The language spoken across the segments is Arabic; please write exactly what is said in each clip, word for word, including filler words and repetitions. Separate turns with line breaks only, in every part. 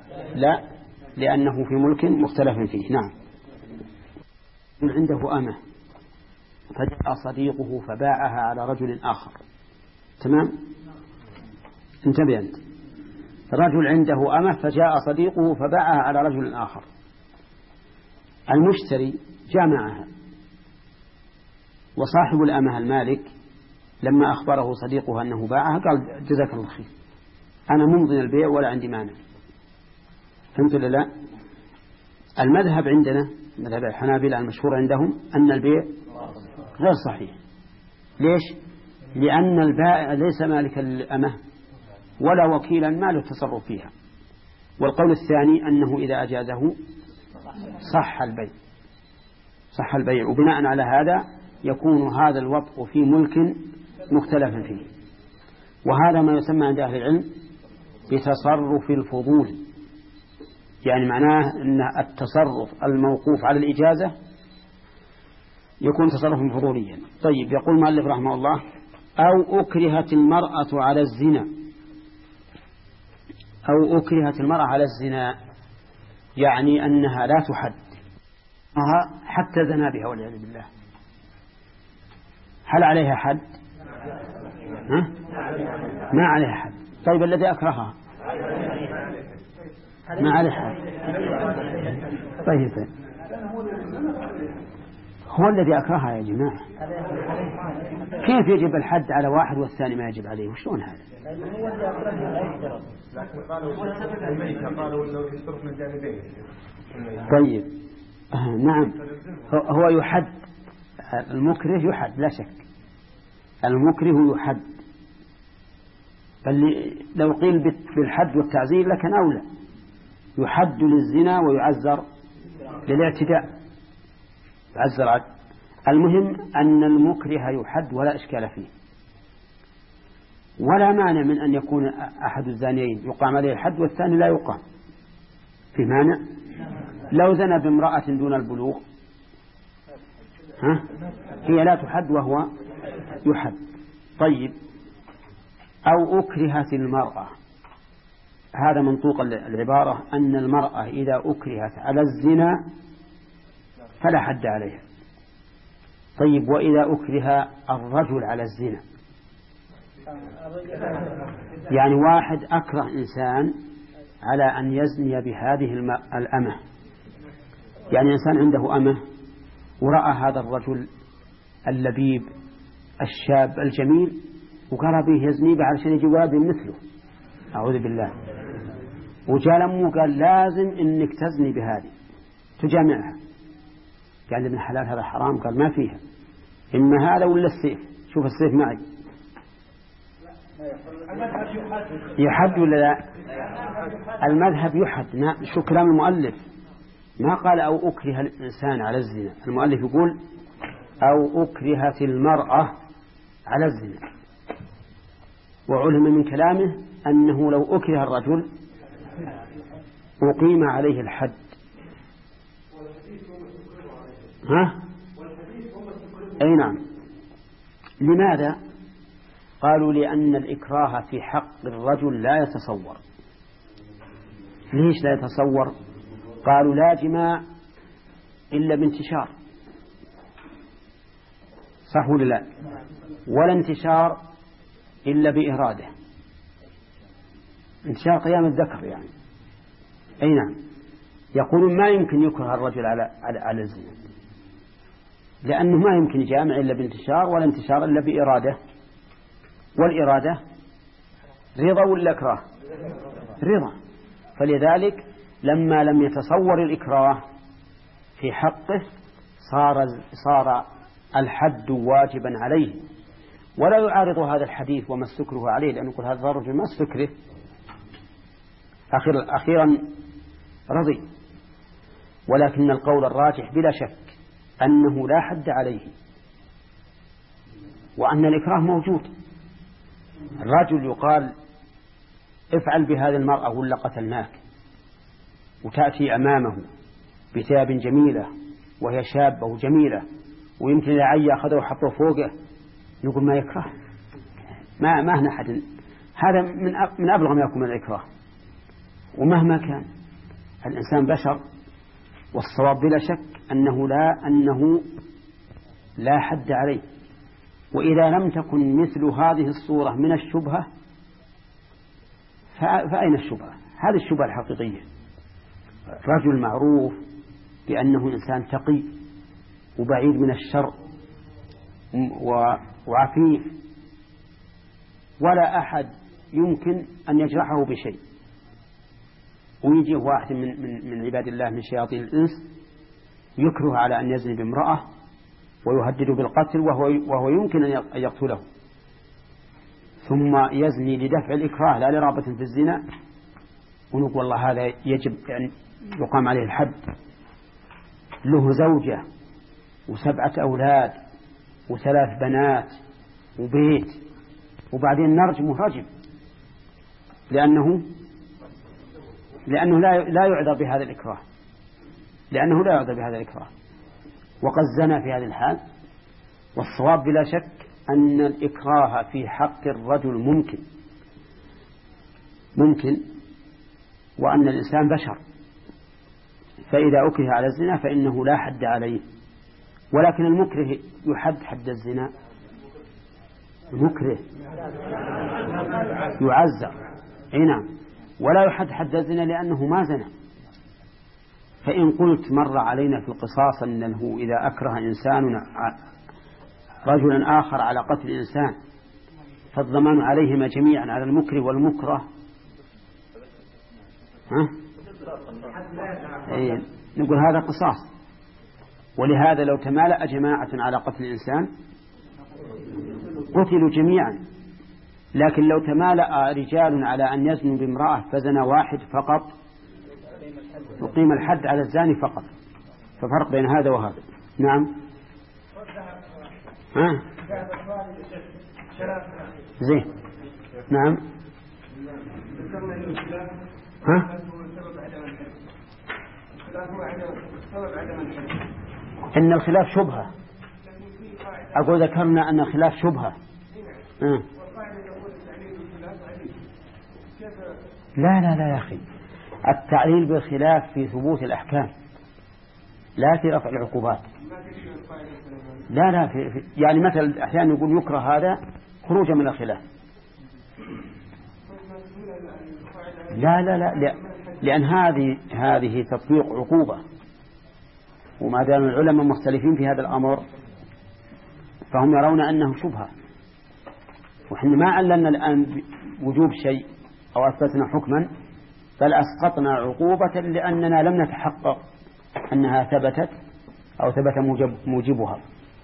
لا، لأنه في ملك مختلف فيه. نعم. عنده أمة فجاء صديقه فباعها على رجل آخر. تمام؟ انتبه أنت. رجل عنده أمة فجاء صديقه فباعها على رجل آخر. المشتري جمعها، وصاحب الأمة المالك لما أخبره صديقه أنه باعها قال جزاك الله خير، أنا ممضي البيع ولا عندي مانع. فهمت ولا لا؟ المذهب عندنا مذهب الحنابلة المشهور عندهم أن البيع غير صحيح. ليش؟ لأن البائع ليس مالك الأمة ولا وكيلا ما له تصرف فيها. والقول الثاني أنه إذا أجازه صح البيع، صح البيع، وبناء على هذا يكون هذا الوطء في ملك مختلف فيه. وهذا ما يسمى عند أهل العلم بتصرف الفضول، يعني معناه أن التصرف الموقوف على الإجازة يكون تصرفا فضوليا. طيب، يقول مؤلف رحمه الله: أو أكرهت المرأة على الزنا. أو أكرهت المرأة على الزنا يعني أنها لا تحد حتى زنا بها والعياذ بالله. هل عليها حد؟ ها؟ ما عليها حد. طيب، الذي أكرهها ما عليه حد. طيب, طيب. هو الذي أكرهها يا جماعة. كيف يجب الحد على واحد والثاني ما يجب عليه؟ وشلون هذا؟ طيب، آه نعم، هو يحد. المكره يحد لا شك، المكره يحد. بل لو قيل بالحد والتعزير لكن أولى. يحد للزنا ويعزر للاعتداء، يعزر عد. المهم أن المكره يحد ولا إشكال فيه، ولا مانع من أن يكون أحد الزانيين يقام عليه الحد والثاني لا يقام. في مانع؟ لو زنى بامرأة دون البلوغ ها؟ هي لا تحد وهو يحد. طيب، أو أكرهت المرأة، هذا منطوق العبارة أن المرأة إذا أكرهت على الزنا فلا حد عليها. طيب، وإذا أكره الرجل على الزنا، يعني واحد أكره إنسان على أن يزني بهذه الأمة، يعني إنسان عنده أمة ورأى هذا الرجل اللبيب الشاب الجميل وقال به يزني به علشان يجي واد مثله، أعوذ بالله، وجاء لمه قال لازم إنك تزني بهذه تجامعها. قال ابن حلال هذا حرام. قال ما فيها، إما هذا ولا السيف. شوف السيف معي. يحد ولا لا؟ المذهب يحد. شو كلام المؤلف؟ ما قال أو أكره الإنسان على الزنا، المؤلف يقول أو أكرهت المرأة على الزنا. وعلم من كلامه أنه لو أكره الرجل أقيم عليه الحد. ها؟ أي نعم. لماذا؟ قالوا لأن الإكراه في حق الرجل لا يتصور. ليش لا يتصور؟ قالوا لا جماع إلا بانتشار، صح ولا لا؟ ولا انتشار إلا بإرادة، انتشار قيام الذكر يعني. أي نعم. يقولون ما يمكن يكره الرجل على على, على الزنا، لأنه ما يمكن يجامع إلا بانتشار، ولا انتشار إلا بإرادة. والإرادة رضا ولا إكراه؟ رضا. فلذلك لما لم يتصور الإكراه في حقه صار صار الحد واجبا عليه، ولا يعارض هذا الحديث وما استكره عليه، لأنه يقول هذا الرجل ما استكره، أخيرا, أخيرا رضي. ولكن القول الراجح بلا شك أنه لا حد عليه، وأن الإكراه موجود. الرجل يقال افعل بهذه المرأة ولا قتلناك، وتأتي أمامه بثياب جميلة وهي شابة وجميلة، ويمكن العي أخذه وحطه فوقه، نقول ما يكره، ما ما هنا أحد. هذا من من أبلغ ما يكون من الإكراه. ومهما كان الإنسان بشر، والصواب بلا شك أنه لا أنه لا حد عليه. وإذا لم تكن مثل هذه الصورة من الشبهة فأين الشبهة؟ هذه الشبهة الحقيقية. رجل معروف بأنه إنسان تقي وبعيد من الشر وعفيف، ولا أحد يمكن أن يجرحه بشيء، ويجي واحد من, من, من عباد الله من شياطين الإنس يكره على أن يزني بامرأة ويهدد بالقتل وهو, وهو يمكن أن يقتله، ثم يزني لدفع الإكراه لا لرغبة في الزنا، ونقول والله هذا يجب أن يقام عليه الحد. له زوجة وسبعة أولاد وثلاث بنات وبيت، وبعدين نرجمه رجم لأنه لأنه لا لا يعذر بهذا الإكراه لأنه لا يعذر بهذا الإكراه وقد زنى في هذه الحال. والصواب بلا شك أن الإكراه في حق الرجل ممكن ممكن وأن الإنسان بشر، فإذا أكره على الزنا فإنه لا حد عليه. ولكن المكره يحد حد الزنا؟ المكره يعزر، أي نعم، ولا يحد حد الزنا لأنه ما زنى. فإن قلت مر علينا في القصاص أنه إذا أكره إنسان رجلا آخر على قتل إنسان فالضمان عليهما جميعا على المكره والمكره، ها؟ أي نقول هذا قصاص. ولهذا لو تمالأ جماعة على قتل إنسان قتلوا جميعا، لكن لو تمالأ رجال على أن يزنوا بامرأة فزنى واحد فقط يقيم الحد على الزاني فقط. ففرق بين هذا وهذا. نعم. ها؟ زين. نعم. ها؟ إن الخلاف شبهة. أقول ذكرنا أن الخلاف شبهة. أه. لا لا لا يا أخي، التعليل بالخلاف في ثبوت الأحكام لا في رفع العقوبات. لا لا في في يعني مثلا أحيانا يقول يكره هذا خروجا من الخلاف. لا لا لا, لا لأن هذه هذه تطبيق عقوبة، وما دام العلماء مختلفين في هذا الأمر فهم يرون أنه شبهة. وإحنا ما علمنا الآن وجوب شيء أو أثبتنا حكما، بل أسقطنا عقوبة لأننا لم نتحقق أنها ثبتت أو ثبت موجب موجبها.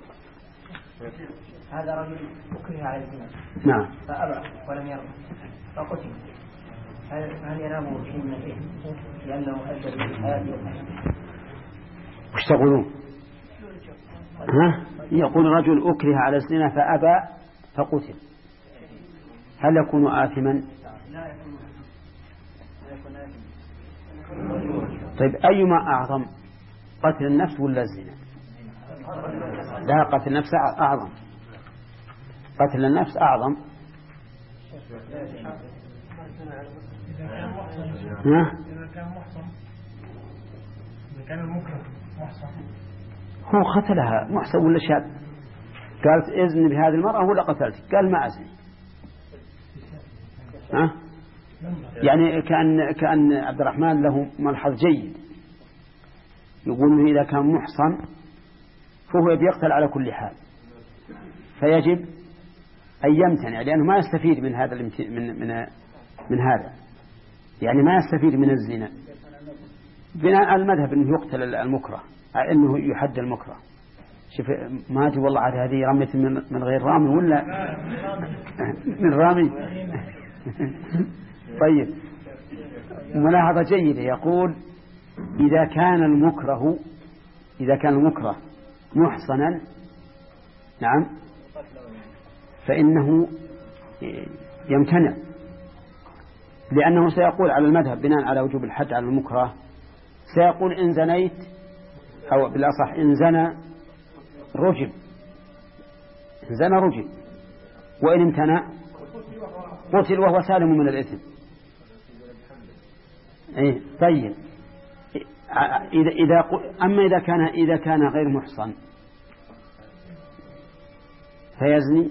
هذا رجل أكره على الزنا
نعم
فأبى ولم يرضى فقتل، هل ينام شيء من الإثم لأنه أدى بالحياة والحياة؟
وش تقولون؟ ها؟ يقول رجل أكره على الزنا فأبى فقتل، هل يكون آثما؟
لا يكون.
طيب أيما أعظم، قتل النفس ولا الزنا؟ لا، قتل النفس أعظم، قتل النفس أعظم. ها؟
إذا كان محصن، إذا كان المكره محصن،
هو قتلها محصن ولا شاب؟ قالت إذن بهذه المرأة ولا قتلت؟ قال ما أزني. ها؟ يعني كأن كأن عبد الرحمن له ملحظ جيد، يقول إذا كان محصن فهو يقتل على كل حال، فيجب أن يمتنع لأنه ما يستفيد من هذا من من من هذا، يعني ما يستفيد من الزنا بناء على المذهب أنه يقتل المكره، أنه يحد المكره. شوف ما أدري والله عاد هذه رمية من من غير رامي ولا من رامي. طيب ملاحظة جيدة، يقول إذا كان المكره إذا كان المكره محصنا نعم فإنه يمتنع، لأنه سيقول على المذهب بناء على وجوب الحد على المكره، سيقول إن زنيت أو بالأصح إن زنى رجم، إن زنى رجم، وإن امتنع قتل وهو سالم من الإثم. إيه طيب إذا إذا أما إذا كان إذا كان غير محصن فيزني.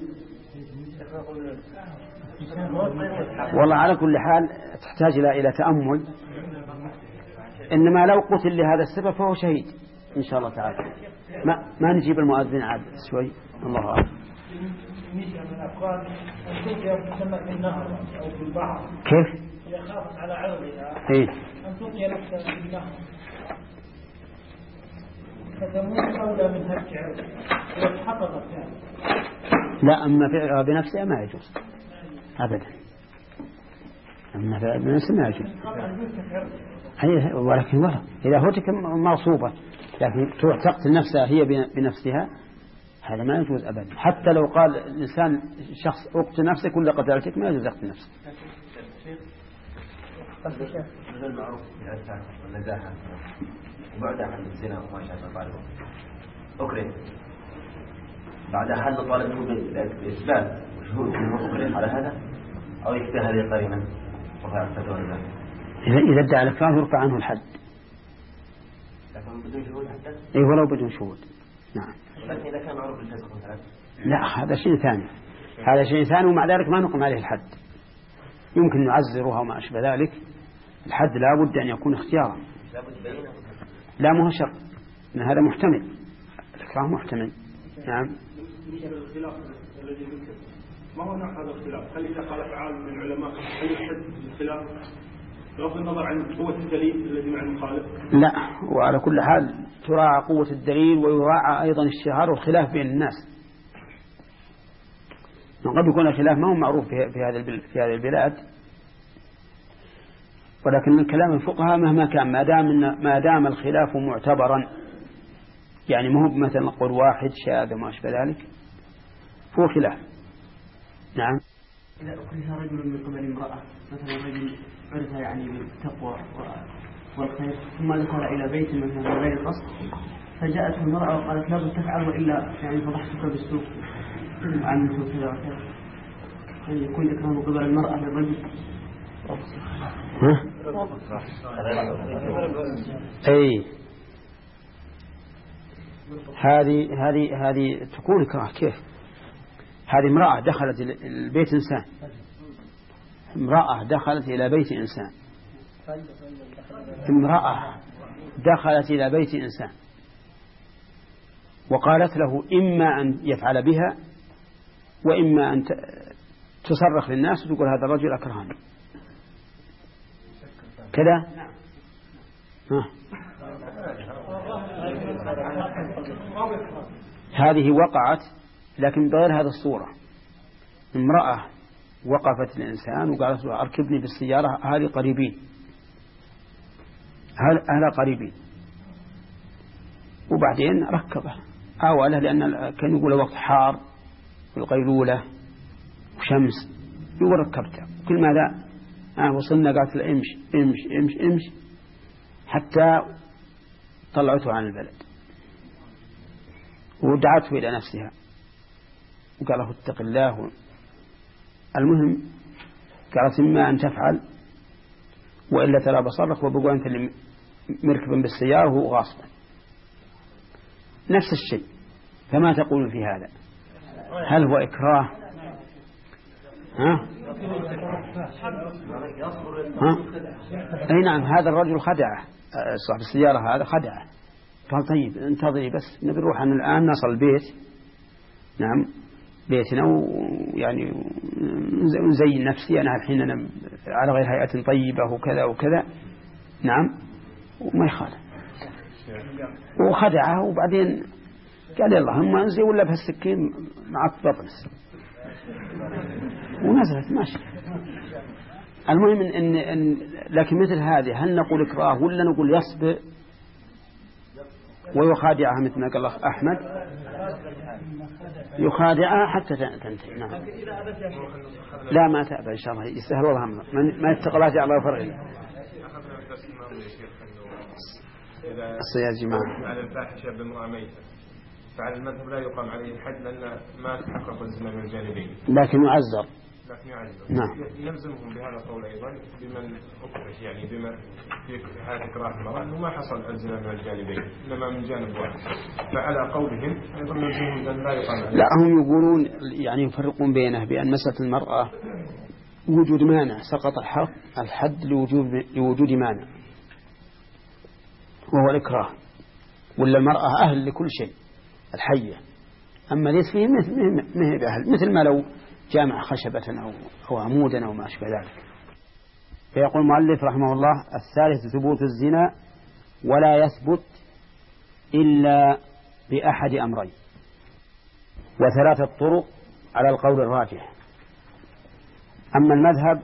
والله على كل حال تحتاج إلى إلى تأمل، إنما لو قتل لهذا السبب فهو شهيد إن شاء الله تعالى. ما ما نجيب المؤذن عاد شوي. الله أعلم. كيف؟
يخاف على عرضها
إيه؟
أن تلقي نفسها في النهر فتموت أولى من هك عرضها وتحققت يعني.
لا، أما فعلها بنفسها ما يجوز أبدا. أما فعلها بنفسها ما يجوز. هي ولكن ولا إذا هتك مغصوبة لكن تروح تقتل نفسها هي بنفسها هذا ما يجوز أبدا. حتى لو قال الإنسان شخص اقتل نفسك ولا قتلتك ما يجوز اقتل نفسك.
من المعروف بالعفاف والنزاهة وبعد عن الزنا وما شابه طالبه أكره بعد حل طالبه بإثبات وشهود أنه أكره على هذا أو يكفي هذه قرينة رفع الفتوى والنزاهة.
إذا إذا ادعى الإكراه يرفع عنه الحد.
لكن بدون شهود حتى؟
إيه ولو بدون شهود. نعم.
لكن إذا كان معروف بالفسق مثلا؟
لا، هذا شيء ثاني. هذا شيء ثاني ومع ذلك ما نقم عليه الحد. يمكن نعزرها وما أشبه ذلك. الحد لا بد أن يكون اختيارا. لا مو شرط، إن هذا محتمل. الإكراه محتمل. نعم.
الخلاف الذي ذكر ما هو نوع هذا الخلاف؟ هل إذا قال تعالى من العلماء هل يحد الخلاف بغض النظر عن قوة الدليل الذي مع المخالف؟
لا، وعلى كل حال تراعى قوة الدليل ويراعى أيضا الشهار والخلاف بين الناس. قد يكون الخلاف ما هو معروف في هذا في هذه البلاد، ولكن الكلام الفقهاء مهما كان ما دام ما دام الخلاف معتبرا، يعني ما هو مثلا قول واحد شاذ وما أشبه ذلك، هو خلاف. نعم.
إذا أكره رجل من قبل امرأة مثلا رجل عرف يعني بالتقوى والخير ثم دخل إلى بيت مثلا غير القصد فجاءته المرأة وقالت لا تفعل وإلا يعني فضحتك بالسوق وعملت كذا وكذا، يعني يكون إكرام من قبل المرأة للرجل.
ها؟ أي هذه هذه هذه تكون إكراه. كيف؟ هذه امرأة دخلت البيت إنسان، امرأة دخلت إلى بيت إنسان، امرأة دخلت إلى بيت إنسان وقالت له إما أن يفعل بها وإما أن تصرخ للناس وتقول هذا الرجل أكرهني كذا. ها. هذه وقعت لكن بغير هذا الصورة. امرأة وقفت الإنسان وقالت له أركبني بالسيارة، هذه قريبين، هذا قريبين، وبعدين ركبه أوله لأن كان يقول وقت حار والقيلولة وشمس، يقول ركبته كل ما لا آه وصلنا قالت له امش امش امش امش حتى طلعته عن البلد ودعته إلى نفسها وقال له اتق الله. المهم قالت إما أن تفعل وإلا ترى بصرك وبقوا أنت اللي مركبا بالسيارة وهو غاصبا. نفس الشيء. فما تقول في هذا؟ هل هو إكراه؟ ها؟ ها؟ أي نعم. هذا الرجل خدعه، صاحب السيارة هذا خدعه، قال طيب انتظري بس نبي نروح عن الآن نصل البيت، نعم بيتنا ويعني نزين نفسي أنا الحين أنا على غير هيئة طيبة وكذا وكذا، نعم، وما يخالف. وخدعه وبعدين قال يلا هم انزي ولا بهالسكين معك بطنس ونزلت ماشي. المهم إن, إن, إن لكن مثل هذه هل نقول إكراه ولا نقول يصبر ويخادعها مثل ما قال الله أحمد؟ يخادعها حتى تنتهي. نعم. لا ما تأبى إن شاء الله يستهل والله ما يتقى الله جعل الله فرغي الصياد جماعة
على الفاحشة بامرأة ميتة، فعلى المذهب لا يقام عليه الحد لأن ما تحقق الزنا من الجانبين،
لكن يعذر
لكن يعجزون.
نعم.
يلزمهم بهذا القول أيضا بمن أكره يعني بما في هذه إكراه المرأة أنه ما حصل الزنا من الجانبين إنما من جانب واحد، فعلى قولهم أيضا يلزمهم أن لا يقال.
لا، هم يقولون يعني يفرقون بينه بأن مسألة المرأة وجود مانع سقط الحد الحد لوجود لوجود مانع وهو الإكراه، ولا المرأة أهل لكل شيء الحية، أما ليس فيه مثل بأهل، مثل ما لو جامع خشبة أو, أو عمودا أو ما أشبه ذلك. فيقول المؤلف رحمه الله: الثالث ثبوت الزنا ولا يثبت إلا بأحد أمرين، وثلاثة طرق على القول الراجح. أما المذهب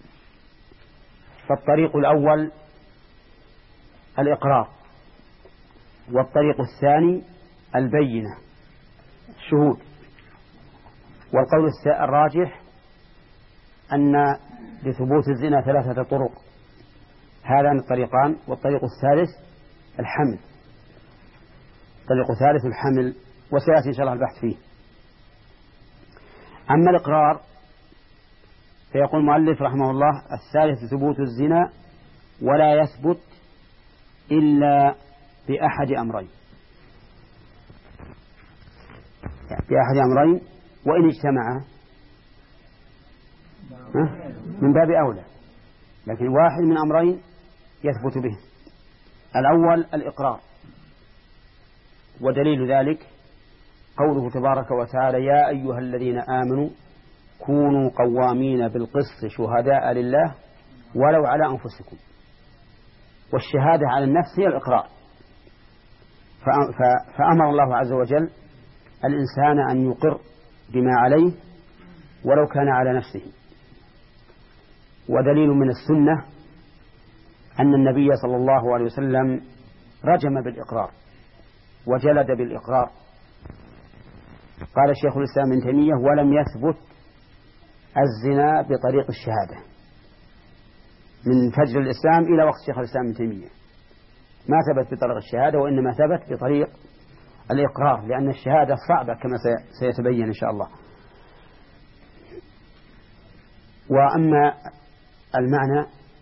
فالطريق الأول الإقرار، والطريق الثاني البينة الشهود، والقول الراجح أن لثبوت الزنا ثلاثة طرق، هذان الطريقان، والطريق الثالث الحمل، الطريق الثالث الحمل، وسيأتي إن شاء الله البحث فيه. أما الإقرار فيقول المؤلف رحمه الله: الثالث ثبوت الزنا ولا يثبت إلا بأحد أمرين، يعني بأحد أمرين، وإن اجتمعا من باب أولى، لكن واحد من أمرين يثبت به. الأول الإقرار، ودليل ذلك قوله تبارك وتعالى: يا أيها الذين آمنوا كونوا قوامين بالقسط شهداء لله ولو على أنفسكم. والشهادة على النفس هي الإقرار، فأمر الله عز وجل الإنسان أن يقر بما عليه ولو كان على نفسه. ودليل من السنة أن النبي صلى الله عليه وسلم رجم بالإقرار وجلد بالإقرار. قال الشيخ الإسلام ابن تيمية: ولم يثبت الزنا بطريق الشهادة من فجر الإسلام إلى وقت الشيخ الإسلام ابن تيمية، ما ثبت بطريق الشهادة، وإنما ثبت بطريق الإقرار، لأن الشهادة صعبة كما سيتبين إن شاء الله. وأما المعنى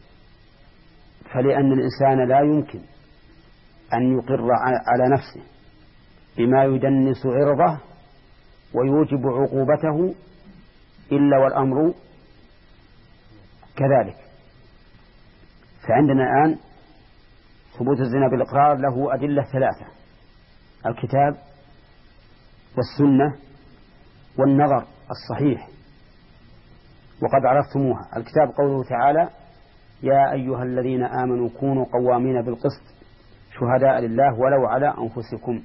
فلأن الإنسان لا يمكن أن يقر على نفسه بما يدنس عرضه ويوجب عقوبته إلا والأمر كذلك. فعندنا الآن ثبوت الزنا بالإقرار له أدلة ثلاثة: الكتاب والسنة والنظر الصحيح، وقد عرفتموها. الكتاب قوله تعالى: يا أيها الذين آمنوا كونوا قوامين بالقسط شهداء لله ولو على أنفسكم.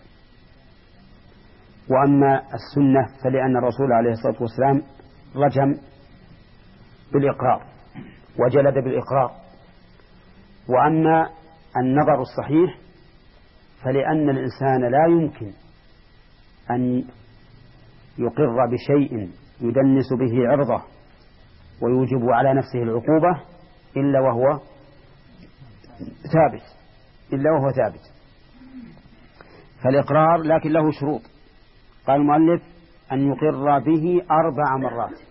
وأما السنة فلأن الرسول عليه الصلاة والسلام رجم بالإقرار وجلد بالإقرار. وأما النظر الصحيح فلأن الإنسان لا يمكن أن يقر بشيء يدنس به عرضه ويوجب على نفسه العقوبة إلا وهو ثابت إلا وهو ثابت فالإقرار لكن له شروط. قال المؤلف: أن يقر به أربع مرات،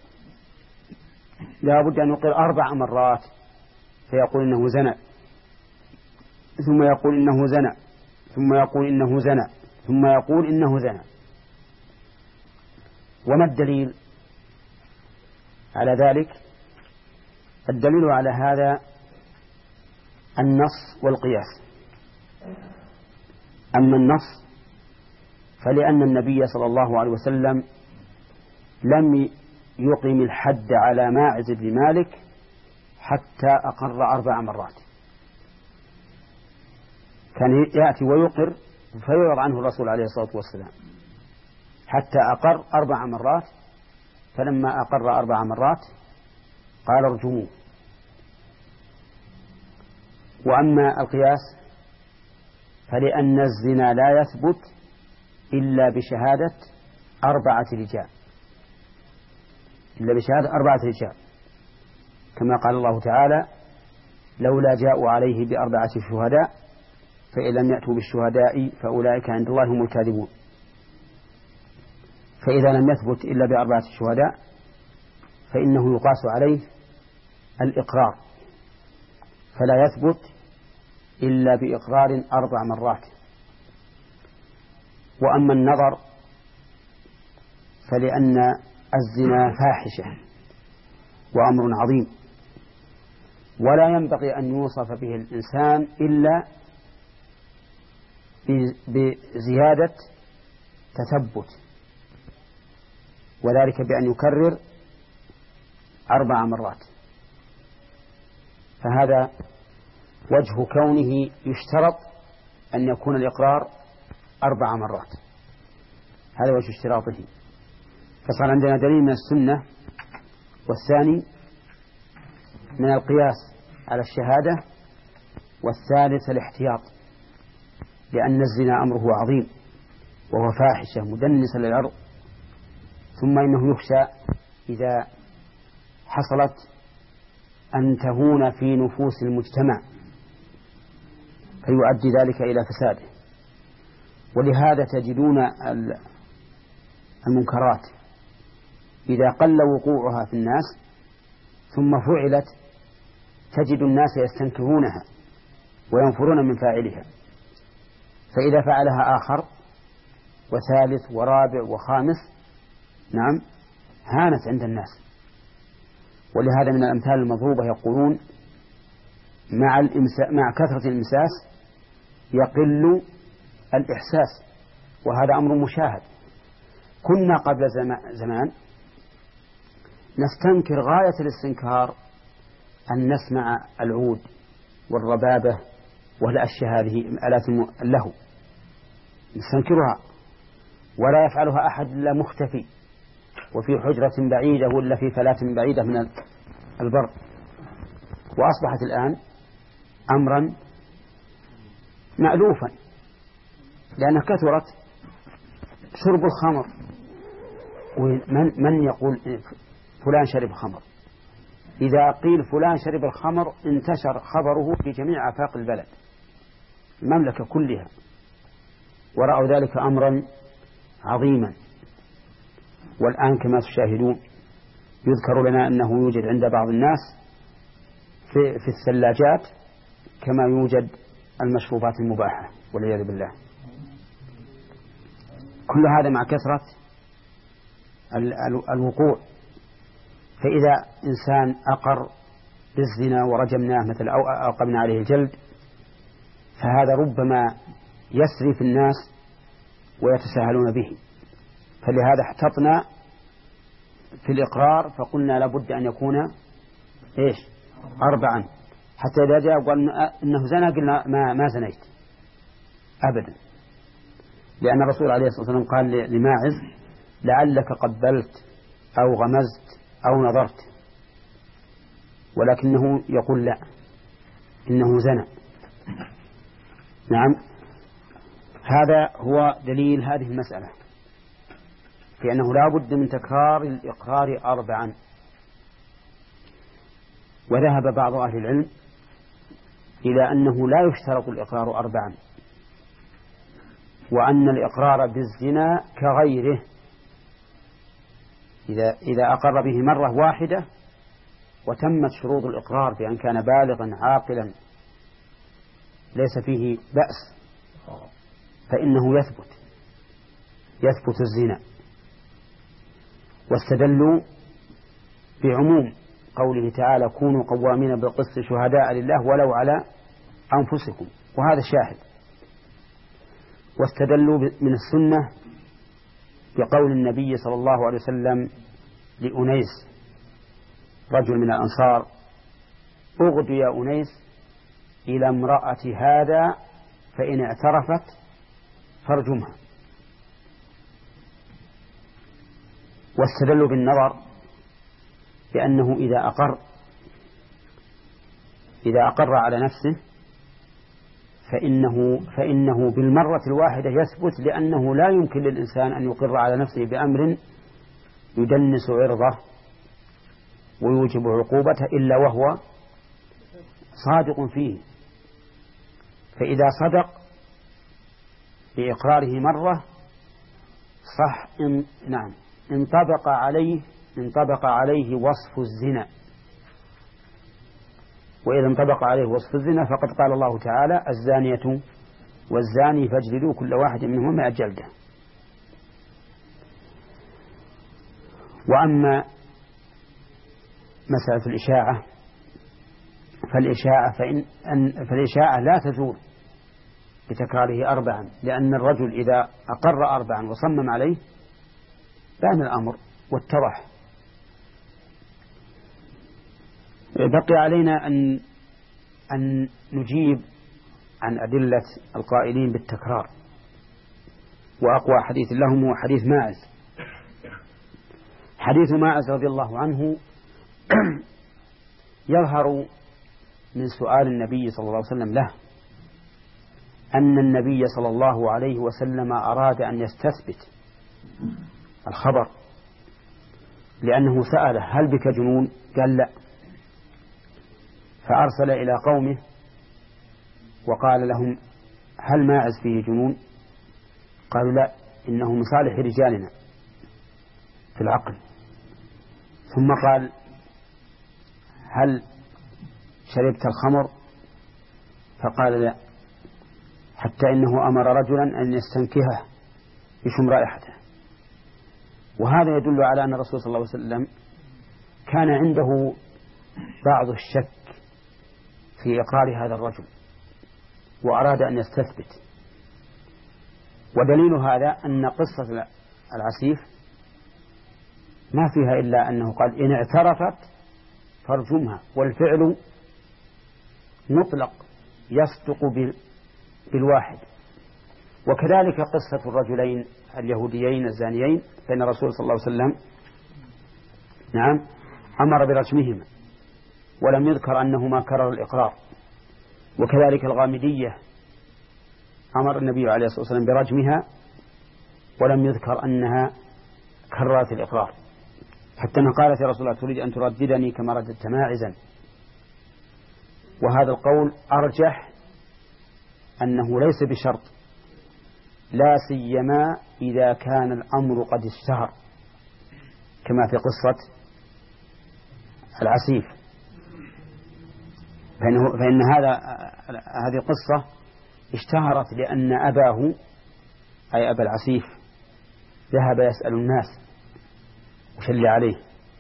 لا بد أن يقر أربع مرات، فيقول إنه زنى، ثم يقول إنه زنى، ثم يقول إنه زنى، ثم يقول إنه زنى. وما الدليل على ذلك؟ الدليل على هذا النص والقياس. أما النص فلأن النبي صلى الله عليه وسلم لم يقم الحد على ماعز بن مالك حتى أقر أربع مرات، كان يأتي ويقر فيعرض عنه الرسول عليه الصلاة والسلام حتى أقر أربع مرات، فلما أقر أربع مرات قال: ارجموه. وأما القياس فلأن الزنا لا يثبت إلا بشهادة أربعة رجال إلا بشهادة أربعة رجال كما قال الله تعالى: لولا جاءوا عليه بأربعة شهداء فإن لم يأتوا بالشهداء فأولئك عند الله هم الكاذبون. فإذا لم يثبت إلا بأربعة شهداء فإنه يقاس عليه الإقرار، فلا يثبت إلا بإقرار أربع مرات. وأما النظر فلأن الزنا فاحشة وأمر عظيم، ولا ينبغي أن يوصف به الإنسان إلا بزيادة تثبت، وذلك بأن يكرر أربع مرات. فهذا وجه كونه يشترط أن يكون الإقرار أربع مرات، هذا وجه اشتراطه. فصار عندنا دليل من السنة، والثاني من القياس على الشهادة، والثالث الاحتياط، لأن الزنا أمره عظيم وهو فاحشة مدنسة للعرض. ثم إنه يخشى إذا حصلت أن تهون في نفوس المجتمع فيؤدي ذلك إلى فساده. ولهذا تجدون المنكرات إذا قل وقوعها في الناس ثم فعلت تجد الناس يستنكرونها وينفرون من فاعلها، فإذا فعلها آخر وثالث ورابع وخامس نعم هانت عند الناس. ولهذا من الأمثال المضروبة يقولون مع, مع كثرة الإمساس يقل الإحساس، وهذا أمر مشاهد. كنا قبل زمان نستنكر غاية الاستنكار أن نسمع العود والربابة والأشياء هذه آلات اللهو، نستنكرها ولا يفعلها أحد إلا مختفي وفي حجرة بعيدة ولا في فلاة بعيدة من البر. وأصبحت الآن أمرا مألوفا، لأنها كثرت شرب الخمر. ومن من يقول فلان شرب خمر؟ إذا قيل فلان شرب الخمر انتشر خبره في جميع آفاق البلد المملكة كلها، ورأوا ذلك أمرا عظيما. والآن كما تشاهدون يذكر لنا أنه يوجد عند بعض الناس في, في الثلاجات كما يوجد المشروبات المباحة والعياذ بالله. كل هذا مع كثرة الوقوع. فإذا إنسان أقر بالزنا ورجمناه مثل أو أقمنا عليه الجلد، فهذا ربما يسري في الناس ويتساهلون به. فلهذا احتطنا في الإقرار فقلنا لابد أن يكون إيش أربعا، حتى إذا جاء وقال إنه زنا قلنا ما, ما زنيت أبدا، لأن الرسول عليه الصلاة والسلام قال لماعز لعلك قبلت أو غمزت أو نظرت، ولكنه يقول لا إنه زنا. نعم، هذا هو دليل هذه المسألة في أنه لا بد من تكرار الإقرار أربعا. وذهب بعض أهل العلم إلى أنه لا يشترط الإقرار أربعا، وأن الإقرار بالزنا كغيره، إذا, إذا أقر به مرة واحدة وتمت شروط الإقرار بأن كان بالغا عاقلا ليس فيه بأس فإنه يثبت يثبت الزنا. واستدلوا بعموم قوله تعالى كونوا قوامين بالقسط شهداء لله ولو على أنفسكم، وهذا شاهد. واستدلوا من السنة بقول النبي صلى الله عليه وسلم لأنيس رجل من الأنصار اغد يا أنيس إلى امرأة هذا فإن اعترفت فارجمها. واستدلوا بالنظر بأنه إذا أقر إذا أقر على نفسه فإنه, فإنه بالمرة الواحدة يثبت، لأنه لا يمكن للإنسان أن يقر على نفسه بأمر يدنس عرضه ويوجب عقوبته إلا وهو صادق فيه. فإذا صدق بإقراره مرة صح إن نعم انطبق عليه انطبق عليه وصف الزنا، وإذا انطبق عليه وصف الزنا فقد قال الله تعالى الزانية والزاني فاجلدوا كل واحد منهما مئة جلدة. وأما مسألة الإشاعة فالإشاعة, فإن فالإشاعة لا تزول بتكراره أربعا، لأن الرجل إذا أقر أربعا وصمم عليه بان الأمر واتضح. بقي علينا أن أن نجيب عن أدلة القائلين بالتكرار، وأقوى حديث لهم هو حديث ماعز. حديث ماعز رضي الله عنه يظهر من سؤال النبي صلى الله عليه وسلم له أن النبي صلى الله عليه وسلم أراد أن يستثبت الخبر، لأنه سأله هل بك جنون؟ قال لا، فأرسل إلى قومه وقال لهم هل ماعز فيه جنون؟ قالوا لا، إنه من صالح رجالنا في العقل. ثم قال هل شربت الخمر؟ فقال لا، حتى إنه أمر رجلا أن يستنكهه يشم رائحته. وهذا يدل على أن الرسول صلى الله عليه وسلم كان عنده بعض الشك في إقرار هذا الرجل وأراد أن يستثبت. ودليل هذا أن قصة العسيف ما فيها إلا أنه قال إن اعترفت فارجمها، والفعل مطلق يصدق بالواحد. وكذلك قصة الرجلين اليهوديين الزانيين فإن الرسول صلى الله عليه وسلم نعم أمر برجمهما ولم يذكر أنهما كرر الإقرار. وكذلك الغامدية أمر النبي عليه الصلاة والسلام برجمها ولم يذكر أنها كررت الإقرار، حتى أنها قالت يا رسول الله تريد أن ترددني كما رددت ماعزا. وهذا القول أرجح أنه ليس بشرط، لا سيما إذا كان الأمر قد اشتهر كما في قصة العسيف، فإنه فإن هذا هذه قصة اشتهرت لأن أباه أي أبا العسيف ذهب يسأل الناس وشل عليه،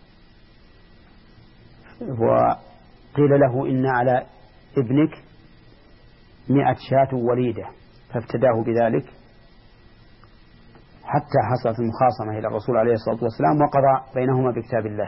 وقيل له إن على ابنك مئة شاة وليدة، فافتداه بذلك حتى حصلت المخاصمة إلى الرسول عليه الصلاة والسلام وقضى بينهما بكتاب الله.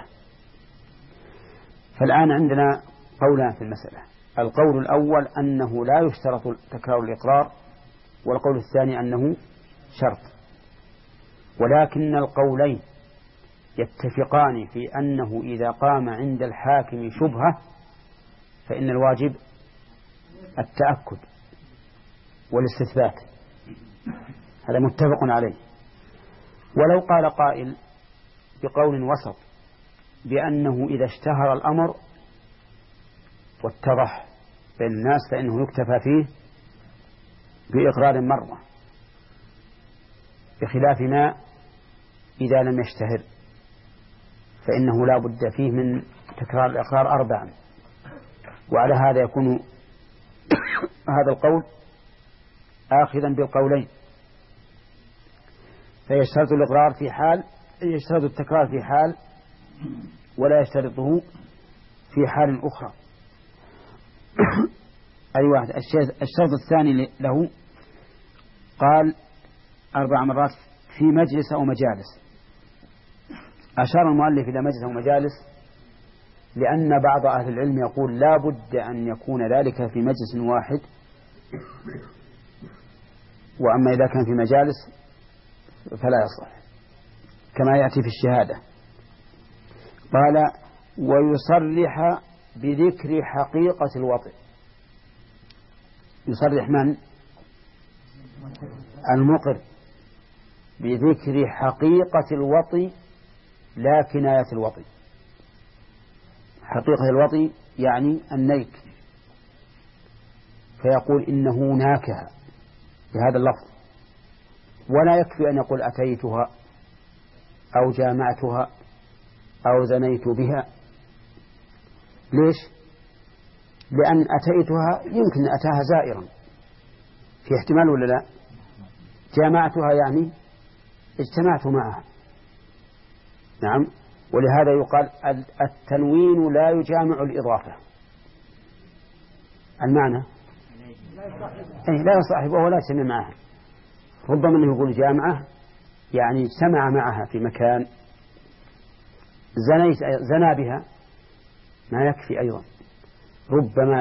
فالآن عندنا قولان في المسألة: القول الأول أنه لا يشترط تكرار الإقرار، والقول الثاني أنه شرط. ولكن القولين يتفقان في أنه إذا قام عند الحاكم شبهة فإن الواجب التأكد والاستثبات، هذا متفق عليه. ولو قال قائل بقول وسط بأنه إذا اشتهر الأمر واتضح بين الناس فإنه يكتفى فيه بإقرار مرة، بخلاف ما إذا لم يشتهر فإنه لا بد فيه من تكرار الإقرار أربعا. وعلى هذا يكون هذا القول آخذا بالقولين، فيشترط الإقرار في حال، يشترط التكرار في حال ولا يشترطه في حال أخرى. أي واحد. الشرط الثاني له قال أربع مرات في مجلس أو مجالس. أشار المؤلف إلى مجلس أو مجالس لأن بعض أهل العلم يقول لا بد أن يكون ذلك في مجلس واحد، وأما إذا كان في مجالس فلا يصح، كما يأتي في الشهادة. قال ويصرح بذكر حقيقة الوطئ. يصرح من؟ المقر بذكر حقيقة الوطئ لا كناية الوطئ. حقيقة الوطئ يعني النيك، فيقول إنه ناكها بهذا اللفظ، ولا يكفي أن يقول أتيتها أو جامعتها أو زنيت بها. ليش؟ لأن أتيتها يمكن أتاها زائرا، في احتمال ولا لا؟ جامعتها يعني اجتمعت معها. نعم. ولهذا يقال التنوين لا يجامع الإضافة. المعنى أي لا يصاحبه ولا يجتمع معها. ربما أنه يقول جامعة يعني اجتمع معها في مكان، زنيت زنا بها ما يكفي أيضا. ربما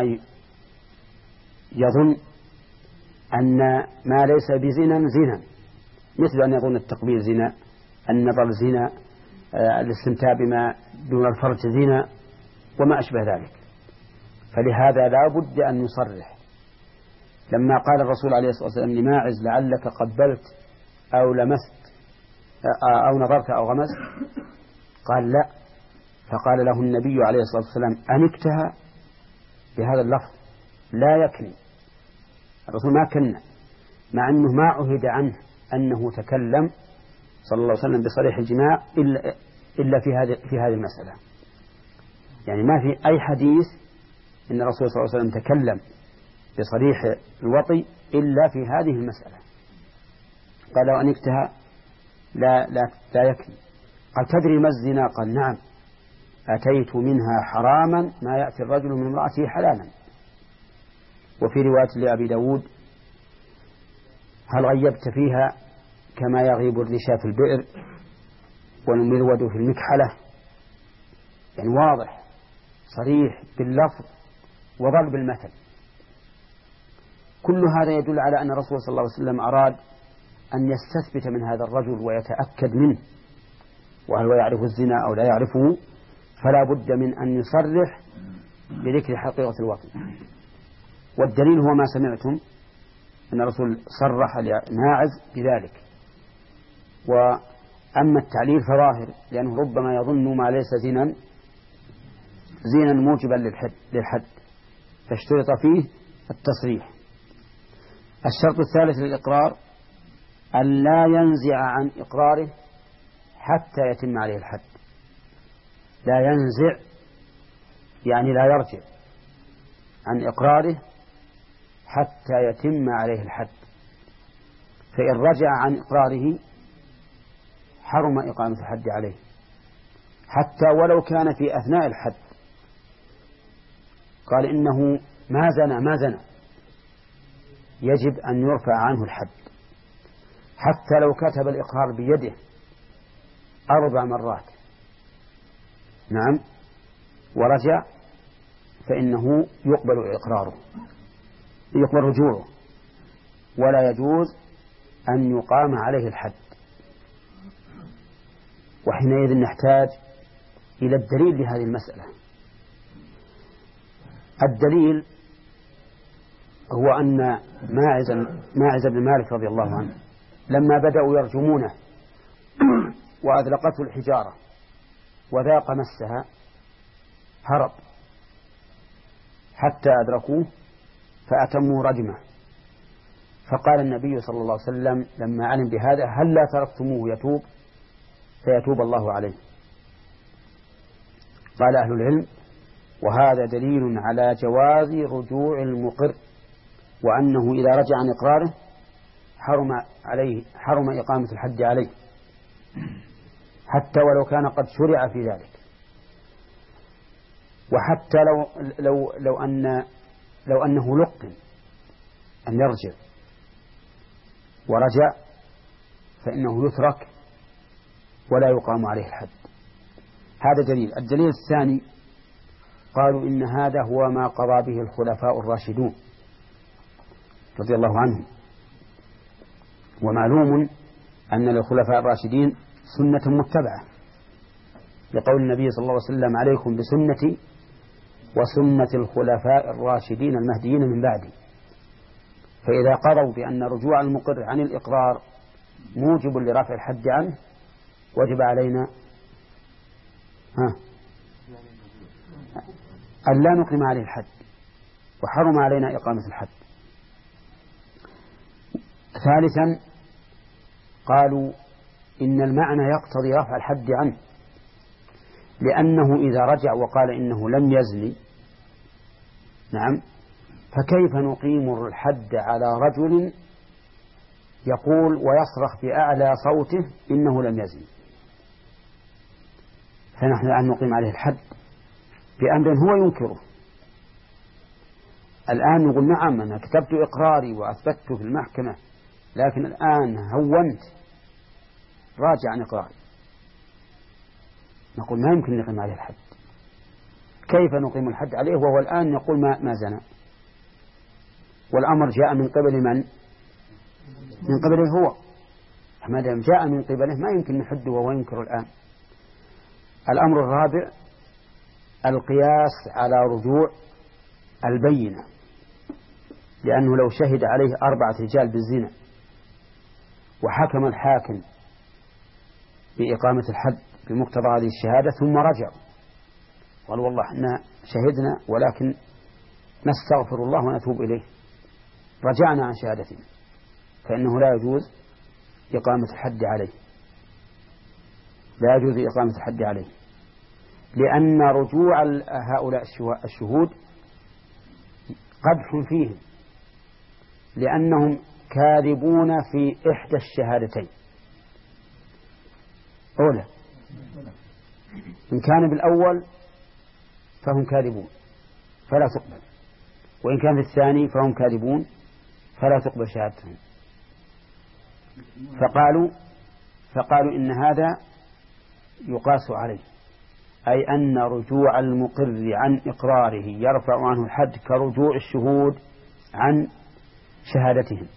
يظن أن ما ليس بزنا زنا، مثل أن يظن التقبيل زنا، النظر زنا، الاستمتاع بما دون الفرج زنا وما أشبه ذلك. فلهذا لا بد أن نصرح. لما قال الرسول عليه الصلاة والسلام لماعز لعلك قبلت أو لمست أو نظرت أو غمست، قال لا، فقال له النبي عليه الصلاة والسلام أنكتها بهذا اللفظ لا يكني. الرسول ما كنا، مع أنه ما عهد عنه أنه تكلم صلى الله عليه وسلم بصريح الجماع إلا, إلا في هذه في هذه المسألة. يعني ما في أي حديث إن الرسول صلى الله عليه وسلم تكلم بصريح الوطي إلا في هذه المسألة. قال لو أنكتها لا, لا, لا يكني. قال تدري ما الزنا؟ قال نعم، أتيت منها حراما ما يأتي الرجل من امرأته حلالا. وفي رواية لأبي داود هل غيبت فيها كما يغيب الرشا في البئر والمذود في المكحلة؟ يعني واضح صريح باللفظ وضرب المثل. كل هذا يدل على أن الرسول صلى الله عليه وسلم أراد أن يستثبت من هذا الرجل ويتأكد منه، وهل هو يعرف الزنا أو لا يعرفه، فلا بد من أن يصرح بذكر حقيقة الوطن. والدليل هو ما سمعتم أن الرسول صرح لماعز بذلك. وأما التعليل فظاهر، لأنه ربما يظن ما ليس زنا زنا موجبا للحد, للحد فاشترط فيه التصريح. الشرط الثالث للإقرار أن لا ينزع عن إقراره حتى يتم عليه الحد. لا ينزع يعني لا يرجع عن إقراره حتى يتم عليه الحد. فإن رجع عن إقراره حرم إقامة الحد عليه، حتى ولو كان في أثناء الحد. قال إنه ما زنى ما زنى يجب أن يرفع عنه الحد، حتى لو كتب الإقرار بيده أربع مرات نعم ورجع فإنه يقبل إقراره، يقبل رجوعه، ولا يجوز أن يقام عليه الحد. وحينئذ نحتاج إلى الدليل لهذه المسألة. الدليل هو أن ماعز ماعز بن مالك رضي الله عنه لما بدأوا يرجمونه وأذلقته الحجارة وذاق مسها هرب حتى أدركوه فأتموا رجمه. فقال النبي صلى الله عليه وسلم لما علم بهذا هل لا تركتموه يتوب فيتوب الله عليه؟ قال أهل العلم وهذا دليل على جواز رجوع المقر، وأنه إذا رجع عن إقراره حرم عليه حرم إقامة الحد عليه حتى ولو كان قد شرع في ذلك. وحتى لو لو لو أن لو أنه لقن أن يرجع ورجع فإنه يترك ولا يقام عليه الحد. هذا دليل. الدليل الثاني قالوا إن هذا هو ما قضى به الخلفاء الراشدون رضي الله عنهم. ومعلوم أن للخلفاء الراشدين سنة متبعة لقول النبي صلى الله عليه وسلم عليكم بسنتي وسنة الخلفاء الراشدين المهديين من بعدي. فإذا قضوا بأن رجوع المقر عن الإقرار موجب لرفع الحد عنه وجب علينا ها أن لا نقيم عليه الحد، وحرم علينا إقامة الحد. ثالثا قالوا إن المعنى يقتضي رفع الحد عنه، لأنه إذا رجع وقال إنه لم يزني نعم فكيف نقيم الحد على رجل يقول ويصرخ بأعلى صوته إنه لم يزني؟ فنحن الآن نقيم عليه الحد بأمر هو ينكره. الآن نقول نعم أنا كتبت إقراري وأثبته في المحكمة، لكن الآن هونت راجع عن إقراري. نقول ما يمكن نقيم عليه الحد. كيف نقيم الحد عليه وهو الآن يقول ما, ما زنى؟ والأمر جاء من قبل من؟ من قبله هو. ما دام جاء من قبله ما يمكن نحده وهو ينكر الآن. الأمر الرابع القياس على رجوع البينة، لأنه لو شهد عليه أربعة رجال بالزنا وحكم الحاكم بإقامة الحد بمقتضى هذه الشهادة ثم رجع قال والله احنا شهدنا ولكن نستغفر الله ونتوب إليه، رجعنا عن شهادتنا، فإنه لا يجوز إقامة الحد عليه، لا يجوز إقامة الحد عليه، لأن رجوع هؤلاء الشهود قدح فيهم، لأنهم كاذبون في إحدى الشهادتين. أولى إن كان بالأول فهم كاذبون فلا تقبل، وإن كان في الثاني فهم كاذبون فلا تقبل شهادتهم. فقالوا فقالوا إن هذا يقاس عليه، أي أن رجوع المقر عن إقراره يرفع عنه الحد كرجوع الشهود عن شهادتهم.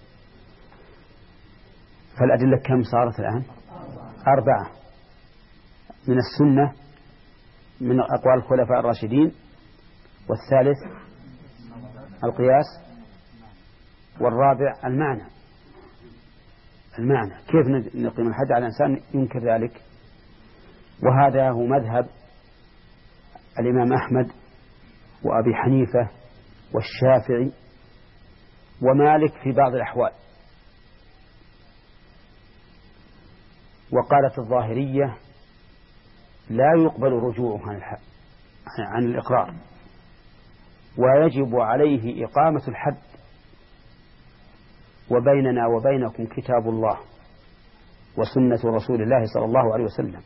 فالأدلة كم صارت الآن؟ أربعة من السنة من أقوال الخلفاء الراشدين، والثالث القياس، والرابع المعنى. المعنى كيف نقيم الحد على إنسان ينكر ذلك؟ وهذا هو مذهب الإمام أحمد وأبي حنيفة والشافعي ومالك في بعض الأحوال. وقالت الظاهرية لا يقبل رجوعه عن, عن الإقرار، ويجب عليه إقامة الحد، وبيننا وبينكم كتاب الله وسنة رسول الله صلى الله عليه وسلم.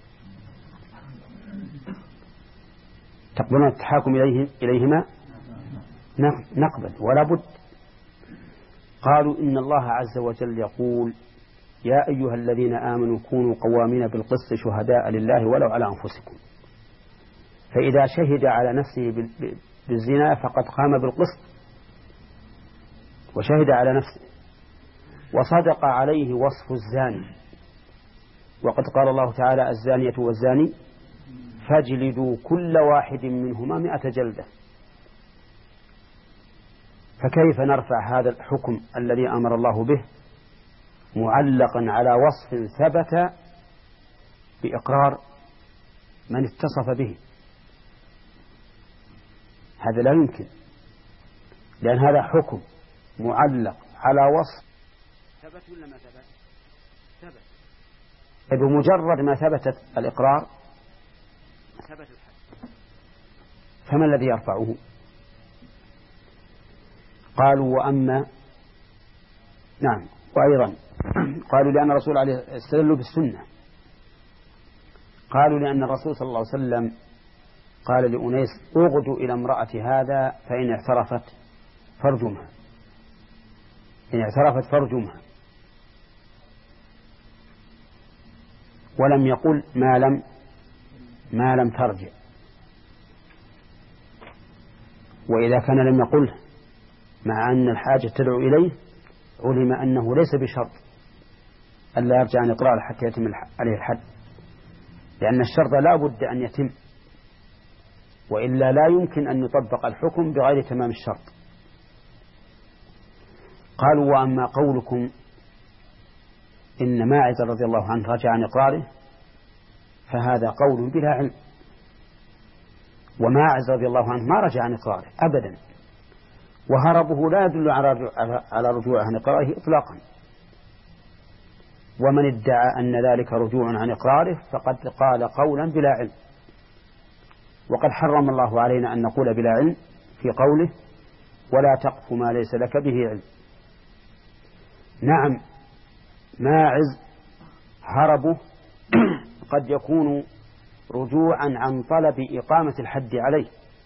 تقبلون التحاكم إليه إليهما؟ نقبل ولا بد. قالوا إن الله عز وجل يقول يا أيها الذين آمنوا كونوا قوامين بالقسط شهداء لله ولو على أنفسكم، فإذا شهد على نفسه بالزنا فقد قام بالقسط وشهد على نفسه وصدق عليه وصف الزاني، وقد قال الله تعالى الزانية والزاني فاجلدوا كل واحد منهما مئة جلدة. فكيف نرفع هذا الحكم الذي أمر الله به معلقا على وصف ثبت بإقرار من اتصف به؟ هذا لا يمكن، لأن هذا حكم معلق على وصف ثبت ولا ما ثبت؟ ثبت. بمجرد ما ثبتت الإقرار ثبت الحد، فما الذي يرفعه؟ قالوا وأما نعم وأيضا قالوا لأن الرسول عليه استدلوا بالسنة، قالوا لأن الرسول صلى الله عليه وسلم قال لأنيس اغدوا إلى امرأة هذا فإن اعترفت فارجمها، إن اعترفت فارجمها، ولم يقل ما لم ما لم ترجع. وإذا كان لم يقله مع أن الحاجة تدعو إليه علم أنه ليس بشرط ألا يرجع عن إقرار حتى يتم عليه الحد، لأن الشرط لا بد أن يتم، وإلا لا يمكن أن يطبق الحكم بغير تمام الشرط. قالوا وأما قولكم إن ماعز رضي الله عنه رجع عن إقراره فهذا قول بلا علم، وماعز رضي الله عنه ما رجع عن إقراره أبدا، وهربه لا يدل على رجوع عن إقراره إطلاقا، ومن ادعى أن ذلك رجوع عن إقراره فقد قال قولا بلا علم. وقد حرم الله علينا أن نقول بلا علم في قوله ولا تقف ما ليس لك به علم. نعم ماعز هربه قد يكون رجوعا عن طلب إقامة الحد عليه،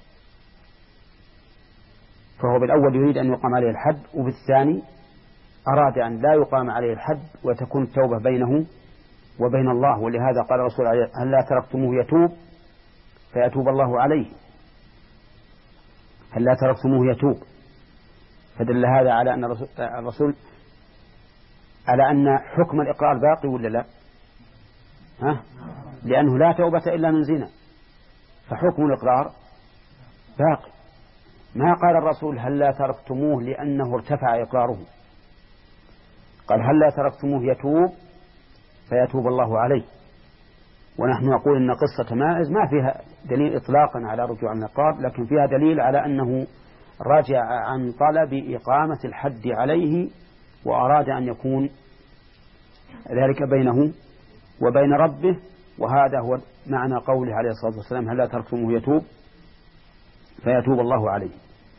فهو بالأول يريد أن يقام عليه الحد، وبالثاني أراد أن لا يقام عليه الحد وتكون التوبة بينه وبين الله. ولهذا قال الرسول عليه هل لا تركتموه يتوب فيتوب الله عليه، هل لا تركتموه يتوب، فدل هذا على أن الرسول على أن حكم الإقرار باقي ولا لا؟ ها؟ لأنه لا توبة إلا من زنا، فحكم الإقرار باقي. ما قال الرسول هل لا تركتموه لأنه ارتفع إقراره، قال هل لا تركتموه يتوب فيتوب الله عليه. ونحن نقول إن قصة ماعز ما فيها دليل إطلاقا على رجوع من الإقرار، لكن فيها دليل على أنه رجع عن طلب إقامة الحد عليه وأراد أن يكون ذلك بينه وبين ربه، وهذا هو معنى قوله عليه الصلاة والسلام هل لا تركتموه يتوب فيتوب الله عليه.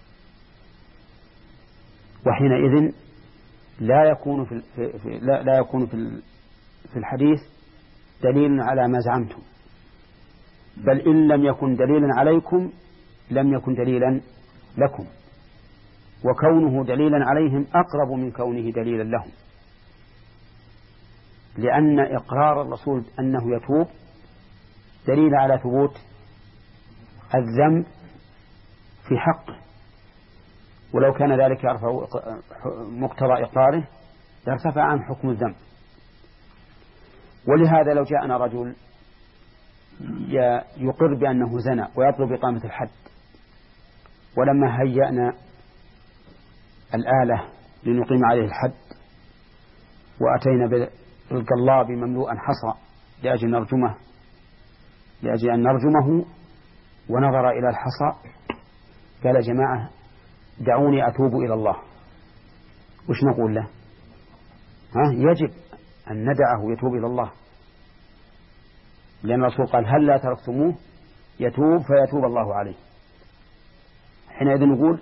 وحينئذ لا يكون في في لا, لا يكون في في الحديث دليل على ما زعمتم، بل إن لم يكن دليلا عليكم لم يكن دليلا لكم، وكونه دليلا عليهم أقرب من كونه دليلا لهم، لأن إقرار الرسول أنه يتوب دليل على ثبوت الذنب في حقه، ولو كان ذلك يرفع مقتضى إقراره لارتفع عن حكم الذنب. ولهذا لو جاءنا رجل يقر بأنه زنى ويطلب إقامة الحد، ولما هيأنا الآلة لنقيم عليه الحد وأتينا بالقلاب مملوءا حصى لأجل نرجمه لأجل أن نرجمه ونظر إلى الحصى قال يا جماعة دعوني أتوب إلى الله، وش نقول له؟ ها يجب أن ندعه يتوب إلى الله، لأن الرسول قال هل لا تركتموه يتوب فيتوب الله عليه. حينئذ نقول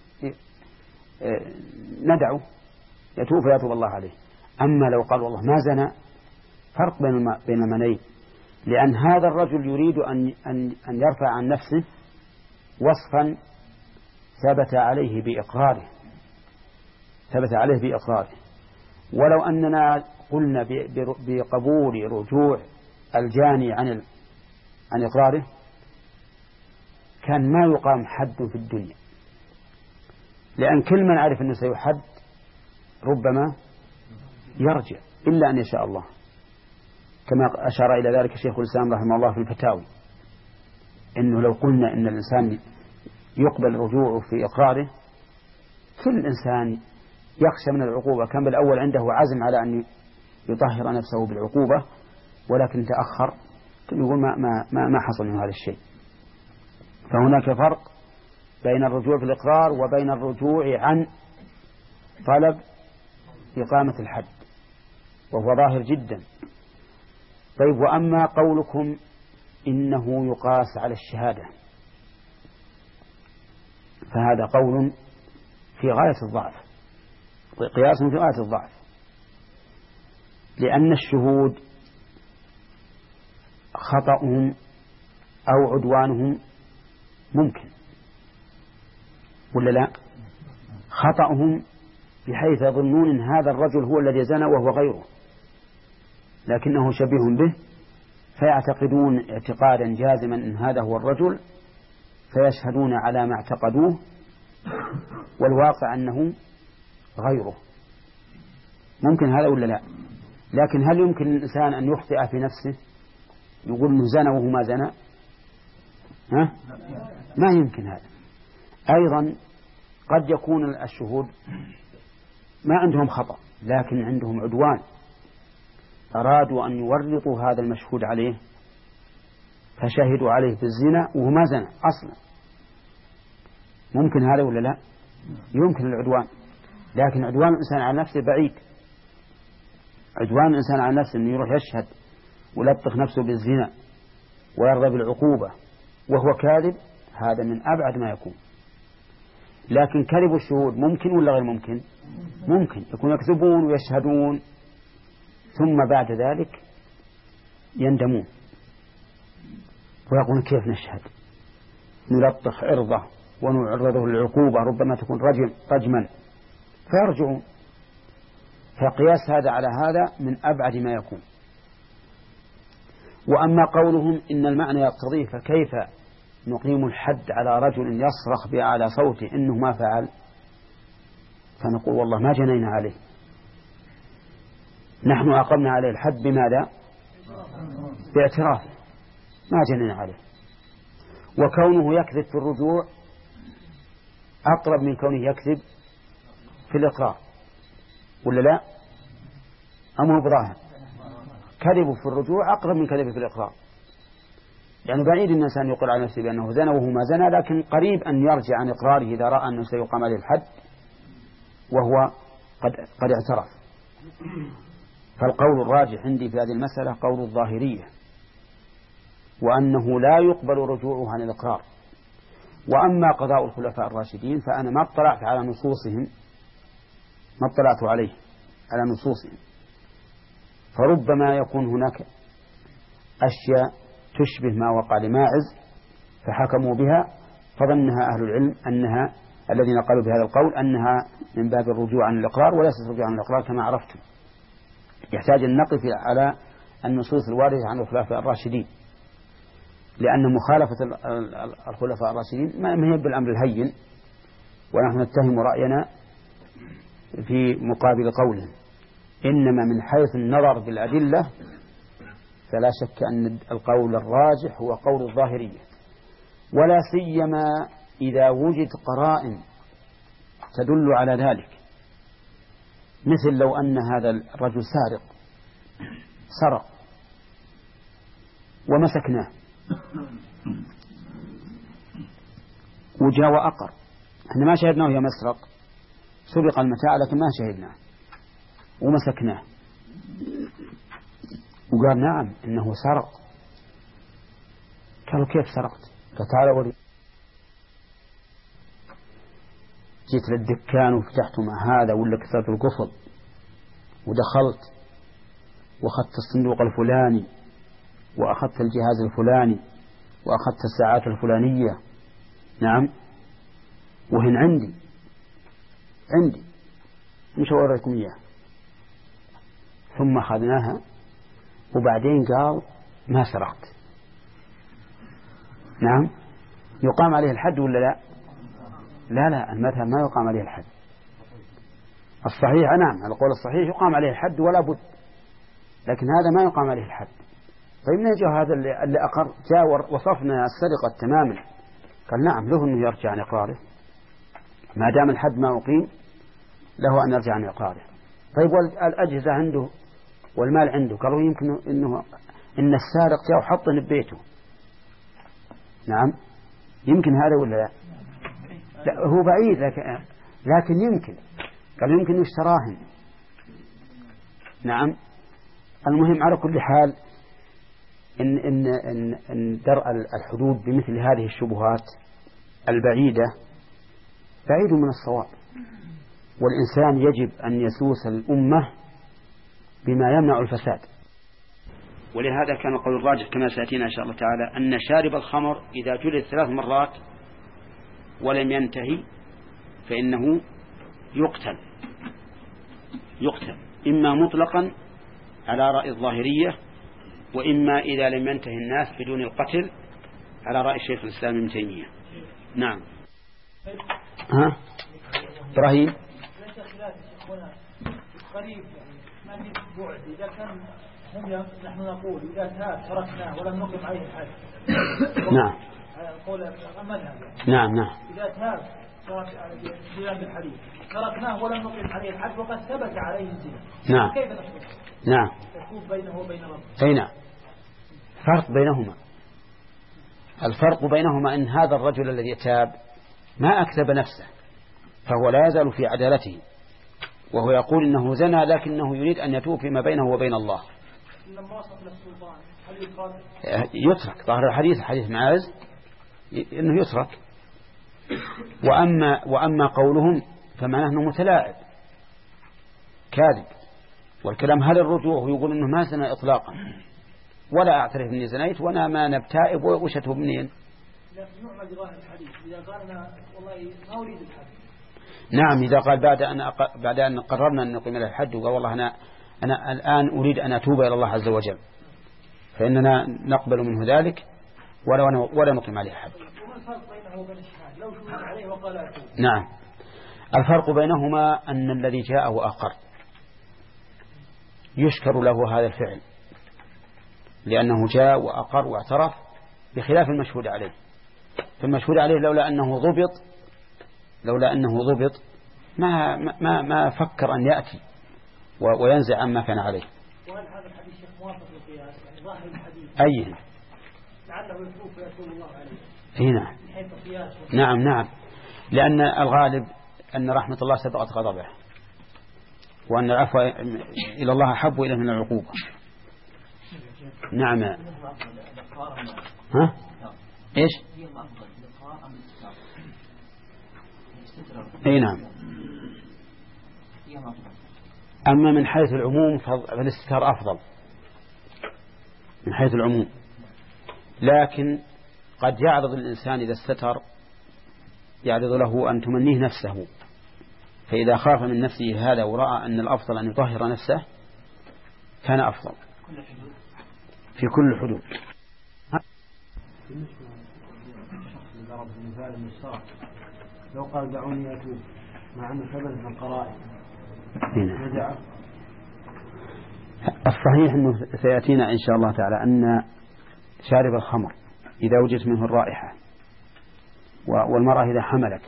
ندعه يتوب فيتوب الله عليه. أما لو قال والله ما زنى فرق بين المنين، لأن هذا الرجل يريد أن أن يرفع عن نفسه وصفا ثبت عليه بإقراره ثبت عليه بإقراره ولو أننا قلنا بقبول رجوع الجاني عن عن إقراره كان ما يقام حد في الدنيا، لأن كل من عرف أنه سيحد ربما يرجع إلا أن يشاء الله، كما أشار إلى ذلك الشيخ الإسلام رحمه الله في الفتاوي، إنه لو قلنا إن الإنسان يقبل رجوعه في إقراره كل إنسان يخشى من العقوبة، كان بالأول عنده عزم على أن يطهر نفسه بالعقوبة ولكن تأخر، يقول ما, ما, ما, ما حصل من هذا الشيء. فهناك فرق بين الرجوع في الإقرار وبين الرجوع عن طلب إقامة الحد، وهو ظاهر جدا. طيب وأما قولكم إنه يقاس على الشهادة فهذا قول في غاية الضعف، قياس في غاية الضعف، لأن الشهود خطأهم أو عدوانهم ممكن ولا لا؟ خطأهم بحيث يظنون أن هذا الرجل هو الذي زنى وهو غيره لكنه شبيه به، فيعتقدون اعتقادا جازما أن هذا هو الرجل فيشهدون على ما اعتقدوه والواقع أنه غيره. ممكن هذا ولا لا؟ لكن هل يمكن الإنسان أن يخطئ في نفسه يقول أنه زنى وهو ما زنى؟ ها؟ ما يمكن هذا. أيضا قد يكون الشهود ما عندهم خطأ لكن عندهم عدوان، أرادوا أن يورطوا هذا المشهود عليه فشهدوا عليه بالزنا وهو ما زنى أصلا. ممكن هذا ولا لا؟ يمكن العدوان، لكن عدوان الإنسان على نفسه بعيد. عدوان الإنسان على نفسه أنه يروح يشهد ويلطخ نفسه بالزنا ويرضى بالعقوبة وهو كاذب، هذا من أبعد ما يكون. لكن كذب الشهود ممكن ولا غير ممكن؟ ممكن يكون يكذبون ويشهدون ثم بعد ذلك يندمون ويقولون كيف نشهد، نلطخ عرضه ونعرضه للعقوبة ربما تكون رجم رجما فيرجعون. فقياس هذا على هذا من أبعد ما يكون. وأما قولهم إن المعنى يقتضيه فكيف نقيم الحد على رجل يصرخ بأعلى صوته إنه ما فعل، فنقول والله ما جنينا عليه، نحن أقمنا عليه الحد بماذا؟ باعتراف، ما جنينا عليه. وكونه يكذب في الرجوع أقرب من كونه يكذب في الإقرار، ولا لا؟ أم هو براهن؟ كذب في الرجوع أقرب من كذب في الإقرار، يعني بعيد الإنسان يقول على نفسه بأنه زنى وهو ما زنى، لكن قريب أن يرجع عن إقراره إذا رأى أنه سيقام عليه الحد وهو قد, قد اعترف. فالقول الراجح عندي في هذه المسألة قول الظاهرية، وأنه لا يقبل رجوعه عن الإقرار. وأما قضاء الخلفاء الراشدين فأنا ما اطلعت على نصوصهم، ما اطلعت عليه على نصوصهم، فربما يكون هناك أشياء تشبه ما وقع لماعز فحكموا بها، فظنها أهل العلم أنها الذين قالوا بهذا القول أنها من باب الرجوع عن الإقرار وليست الرجوع عن الإقرار كما عرفتم. يحتاج أن نقف على النصوص الواردة عن الخلفاء الراشدين، لأن مخالفة الخلفاء الراشدين ما هي بالأمر الهين، ونحن نتهم رأينا في مقابل قولهم. إنما من حيث النظر بالأدلة فلا شك أن القول الراجح هو قول الظاهرية، ولا سيما إذا وجد قرائن تدل على ذلك، مثل لو أن هذا الرجل سارق سرق ومسكناه وجاء وأقر، احنا ما شهدناه يا مسرق، سرق المتاع لكن ما شهدناه ومسكناه، وقال نعم إنه سرق. قالوا كيف سرقت؟ قال تعالى ولي، جيت للدكان وفتحت مع هذا ولا كسرت القفل ودخلت وأخذت الصندوق الفلاني وأخذت الجهاز الفلاني وأخذت الساعات الفلانية، نعم، وهن عندي عندي مش أوريكم إياه، ثم أخذناها وبعدين قال ما سرقت، نعم، يقام عليه الحد ولا لا؟ لا لا، المذهب ما يقام عليه الحد. الصحيح نعم، القول الصحيح يقام عليه الحد ولا بد، لكن هذا ما يقام عليه الحد. طيب من جاء هذا اللي أقر، جاء وصفنا السرقة تماما، قال نعم له أنه يرجع عن إقراره ما دام الحد ما أقيم، له أن يرجع عن إقراره. طيب والأجهزة عنده والمال عنده، قالوا يمكن إنه إن السارق جاء وحطه ببيته، نعم، يمكن هذا ولا لا؟ لا هو بعيد، لكن لكن يمكن، قالوا يمكن اشتراهن، نعم. المهم على كل حال إن إن إن, إن درء الحدود بمثل هذه الشبهات البعيدة بعيد من الصواب، والإنسان يجب أن يسوس الأمة بما يمنع الفساد. ولهذا كان القول الراجح كما سيأتينا إن شاء الله تعالى أن شارب الخمر إذا جلد ثلاث مرات ولم ينتهي فإنه يقتل يقتل إما مطلقا على رأي الظاهرية، وإما إذا لم ينتهي الناس بدون القتل على رأي الشيخ الإسلام ابن تيمية. نعم. ها إبراهيم
قريب ما في بعد، إذا كان هم نحن نقول إذا تاب تركناه ولم نقم عليه الحد.
نعم.
قول المذهب.
نعم نعم.
إذا تاب صيام بالحديث تركناه ولم نقم عليه الحد وقد ثبت عليه الزنا.
نعم.
كيف نحكم؟
نعم.
يكون بينه وبين ربه.
أي نعم. فرق بينهما. الفرق بينهما أن هذا الرجل الذي تاب ما أكذب نفسه، فهو لا يزال في عدالته، وهو يقول إنه زنى لكنه يريد أن يتوب فيما بينه وبين الله.
لما وصل للسلطان هل يترك؟
يترك. ظاهر الحديث حديث معاذ أنه يترك. وأما, وأما قولهم فمعناه أنه متلاعب كاذب. والكلام هل الرجوع يقول أنه ما زنى إطلاقا ولا أعترف أني زنيت وأنا ما نبتائب وش أتوب منين. نعم إذا قال بعد أن أق... بعد أن قررنا أن نقيم له الحد وقال والله أنا أنا الآن أريد أن أتوب إلى الله عز وجل فإننا نقبل منه ذلك ولا ولا نقيم عليه الحد. نعم الفرق بينهما أن الذي جاء وأقر يشكر له هذا الفعل لأنه جاء وأقر واعترف بخلاف المشهود عليه. فالمشهود عليه لولا أنه ضبط لولا أنه ضبط ما ما ما فكر أن يأتي وينزع عما كان عليه.
وهل هذا الحديث موافق للقياس يعني ظاهر الحديث
أيه
لعله يتوب ويتوب الله عليه
هنا. نعم نعم لأن الغالب أن رحمة الله سبقت غضبه وأن العفو إلى الله أحب إليه من العقوبة. نعم. ها إيش أي نعم. أما من حيث العموم فالاستتار أفضل من حيث العموم لكن قد يعرض الإنسان إذا استتر يعرض له أن تمنيه نفسه فإذا خاف من نفسه هذا ورأى أن الأفضل أن يطهر نفسه كان أفضل في كل حدود.
لو قال دعوني أتوب مع أنه ثبت من القرائن رجع.
الصحيح أنه سيأتينا إن شاء الله تعالى أن شارب الخمر إذا وجدت منه الرائحة والمرأة إذا حملت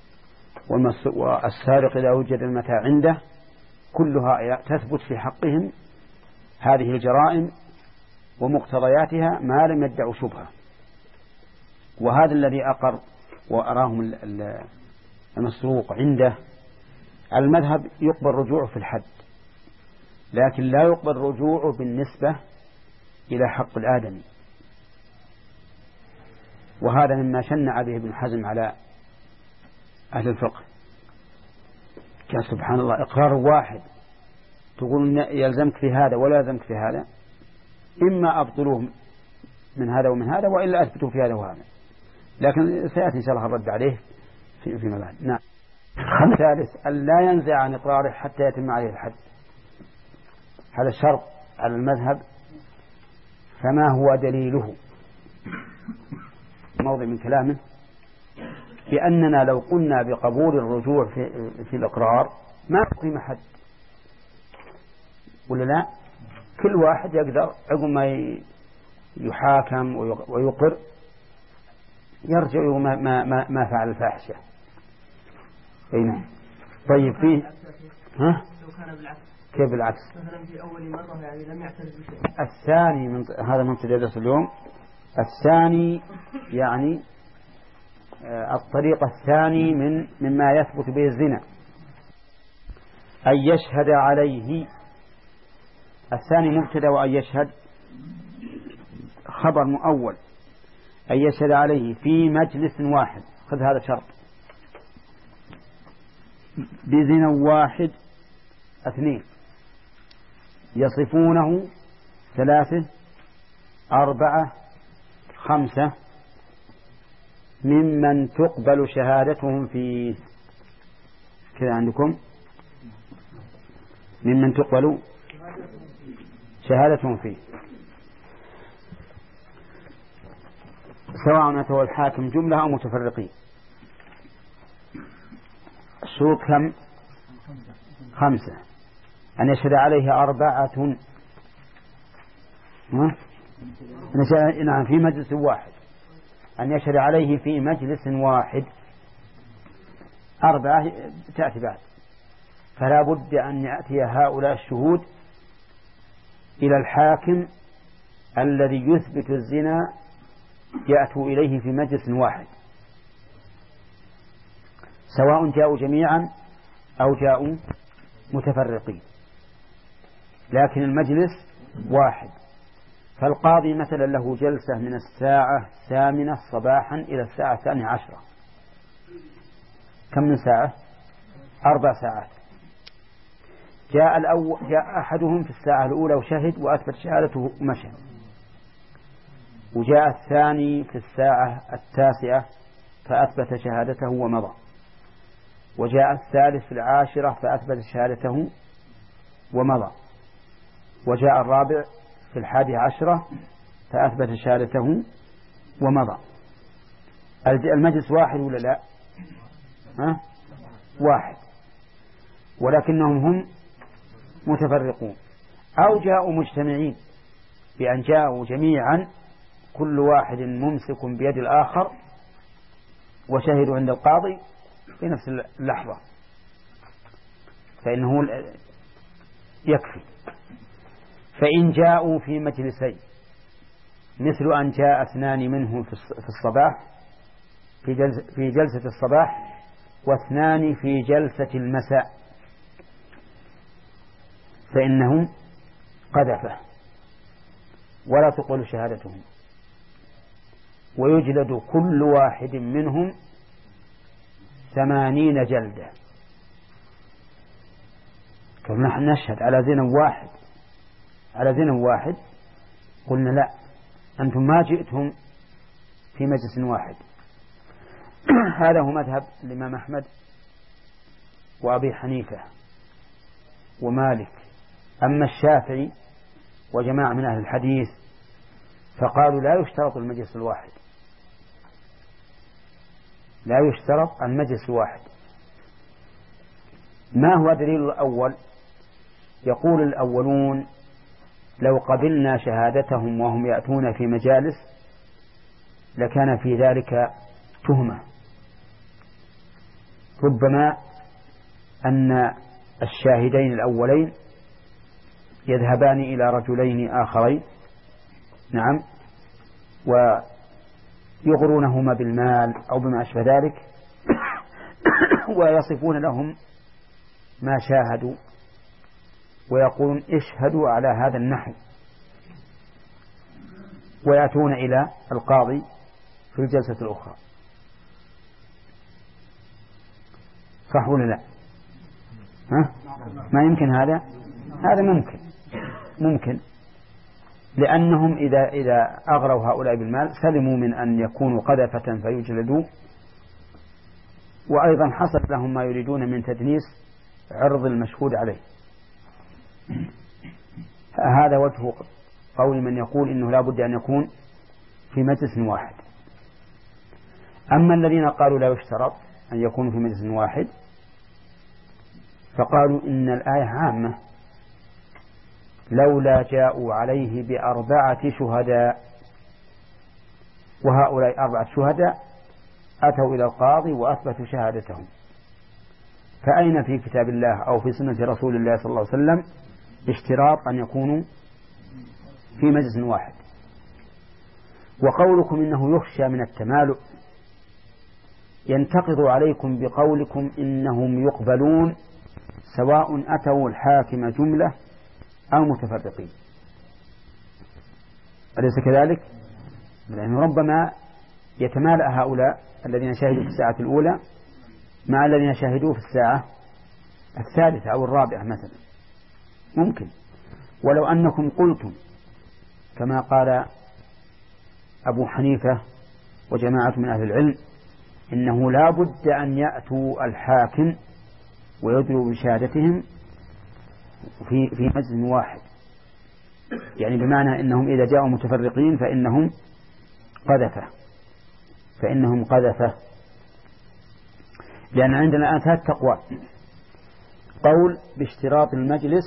والسارق إذا وجد المتاع عنده كلها تثبت في حقهم هذه الجرائم ومقتضياتها ما لم يدعوا شبهة. وهذا الذي أقر وأراهم المسروق عنده المذهب يقبل رجوعه في الحد لكن لا يقبل رجوعه بالنسبة إلى حق الآدمي. وهذا مما شنع به ابن حزم على أهل الفقه. قال سبحان الله إقرار واحد تقول يلزمك في هذا ولا يلزمك في هذا إما أبطلوه من هذا ومن هذا وإلا أثبتوا في هذا وهذا. لكن سيأتي إن شاء الله الرد عليه في فيما بعد. نعم. الثالث أن لا ينزع عن إقراره حتى يتم عليه الحد. هذا الشرط على المذهب. فما هو دليله؟ موضع من كلامه بأننا لو قلنا بقبول الرجوع في, في الإقرار ما قيم حد ولا لا. كل واحد يقدر عقب ما يحاكم ويقر يرجع ما, ما, ما, ما فعل الفاحشة. أين طيب فيه ها كيف بالعكس
مثلا في أول مرة يعني لم يعترف بشيء.
الثاني من هذا من درس اليوم. الثاني يعني الطريق الثاني من مما يثبت به الزنا أن يشهد عليه. الثاني مبتدأ وأن يشهد خبر مؤول. أن يشهد عليه في مجلس واحد. خذ هذا شرط بزنا واحد. اثنين يصفونه ثلاثة أربعة خمسة ممن تقبل شهادتهم فيه. كذا عندكم ممن تقبل شهادتهم فيه سواء أتوا الحاكم جملة أو متفرقين. الشروط كم؟ خمسة. أن يشهد عليه أربعة نعم في مجلس واحد. أن يشهد عليه في مجلس واحد. أربعة تأتي بعد. فلا بد أن يأتي هؤلاء الشهود إلى الحاكم الذي يثبت الزنا يأتوا إليه في مجلس واحد سواء جاءوا جميعا أو جاءوا متفرقين لكن المجلس واحد. فالقاضي مثلا له جلسة من الساعة الثامنة صباحا إلى الساعة الثانية عشرة، كم من ساعة؟ أربع ساعات. جاء, الأول جاء أحدهم في الساعة الأولى وشهد وأثبت شهادته ومشى، وجاء الثاني في الساعة التاسعة فأثبت شهادته ومضى، وجاء الثالث في العاشرة فأثبت شهادته ومضى، وجاء الرابع في الحادي عشرة فأثبت شهادته ومضى. المجلس واحد ولا لا؟ ها؟ واحد، ولكنهم هم متفرقون. أو جاءوا مجتمعين بأن جاءوا جميعا كل واحد ممسك بيد الآخر وشهدوا عند القاضي في نفس اللحظة، فإنه يكفي. فإن جاءوا في مجلسين مثل أن جاء اثنان منهم في الصباح في جلسة, في جلسة الصباح واثنان في جلسة المساء فإنهم قذفه ولا تقبل شهادتهم، ويجلد كل واحد منهم ثمانين جلدة. كم نحن نشهد على زنا واحد على زنا واحد قلنا لا، أنتم ما جئتم في مجلس واحد. هذا هو مذهب الإمام أحمد وأبي حنيفة ومالك. أما الشافعي وجماعة من أهل الحديث فقالوا لا يشترط المجلس الواحد، لا يشترط المجلس الواحد. ما هو دليل الأول؟ يقول الأولون لو قبلنا شهادتهم وهم يأتون في مجالس لكان في ذلك تهمة، ربما أن الشاهدين الأولين يذهبان إلى رجلين آخرين، نعم، ويغرونهما بالمال أو بما أشبه ذلك ويصفون لهم ما شاهدوا ويقولون اشهدوا على هذا النحو، ويأتون إلى القاضي في الجلسة الأخرى. صح ولا لا؟ ها؟ ما يمكن هذا؟ هذا ممكن ممكن لأنهم إذا إذا أغروا هؤلاء بالمال سلموا من أن يكونوا قذفة فيجلدوا، وأيضا حصل لهم ما يريدون من تدنيس عرض المشهود عليه. هذا وجه قول من يقول إنه لا بد أن يكون في مجلس واحد. أما الذين قالوا لا يشترط أن يكونوا في مجلس واحد فقالوا إن الآية عامة، لولا جاءوا عليه بأربعة شهداء، وهؤلاء أربعة شهداء أتوا إلى القاضي وأثبتوا شهادتهم، فأين في كتاب الله أو في سنة رسول الله صلى الله عليه وسلم اشتراط أن يكونوا في مجلس واحد؟ وقولكم إنه يخشى من التمالؤ ينتقض عليكم بقولكم إنهم يقبلون سواء أتوا الحاكم جملة أو متفرقين، أليس كذلك؟ لأنه ربما يتمالأ هؤلاء الذين شهدوا في الساعة الأولى مع الذين شهدوا في الساعة الثالثة أو الرابعة مثلا، ممكن. ولو أنكم قلتم كما قال أبو حنيفة وجماعة من أهل العلم إنه لا بد أن يأتوا الحاكم ويدلوا بشهادتهم في في مجلس واحد، يعني بمعنى إنهم إذا جاءوا متفرقين فإنهم قذفة فإنهم قذفة لأن عندنا الآن ثلاث أقوال: قول باشتراط المجلس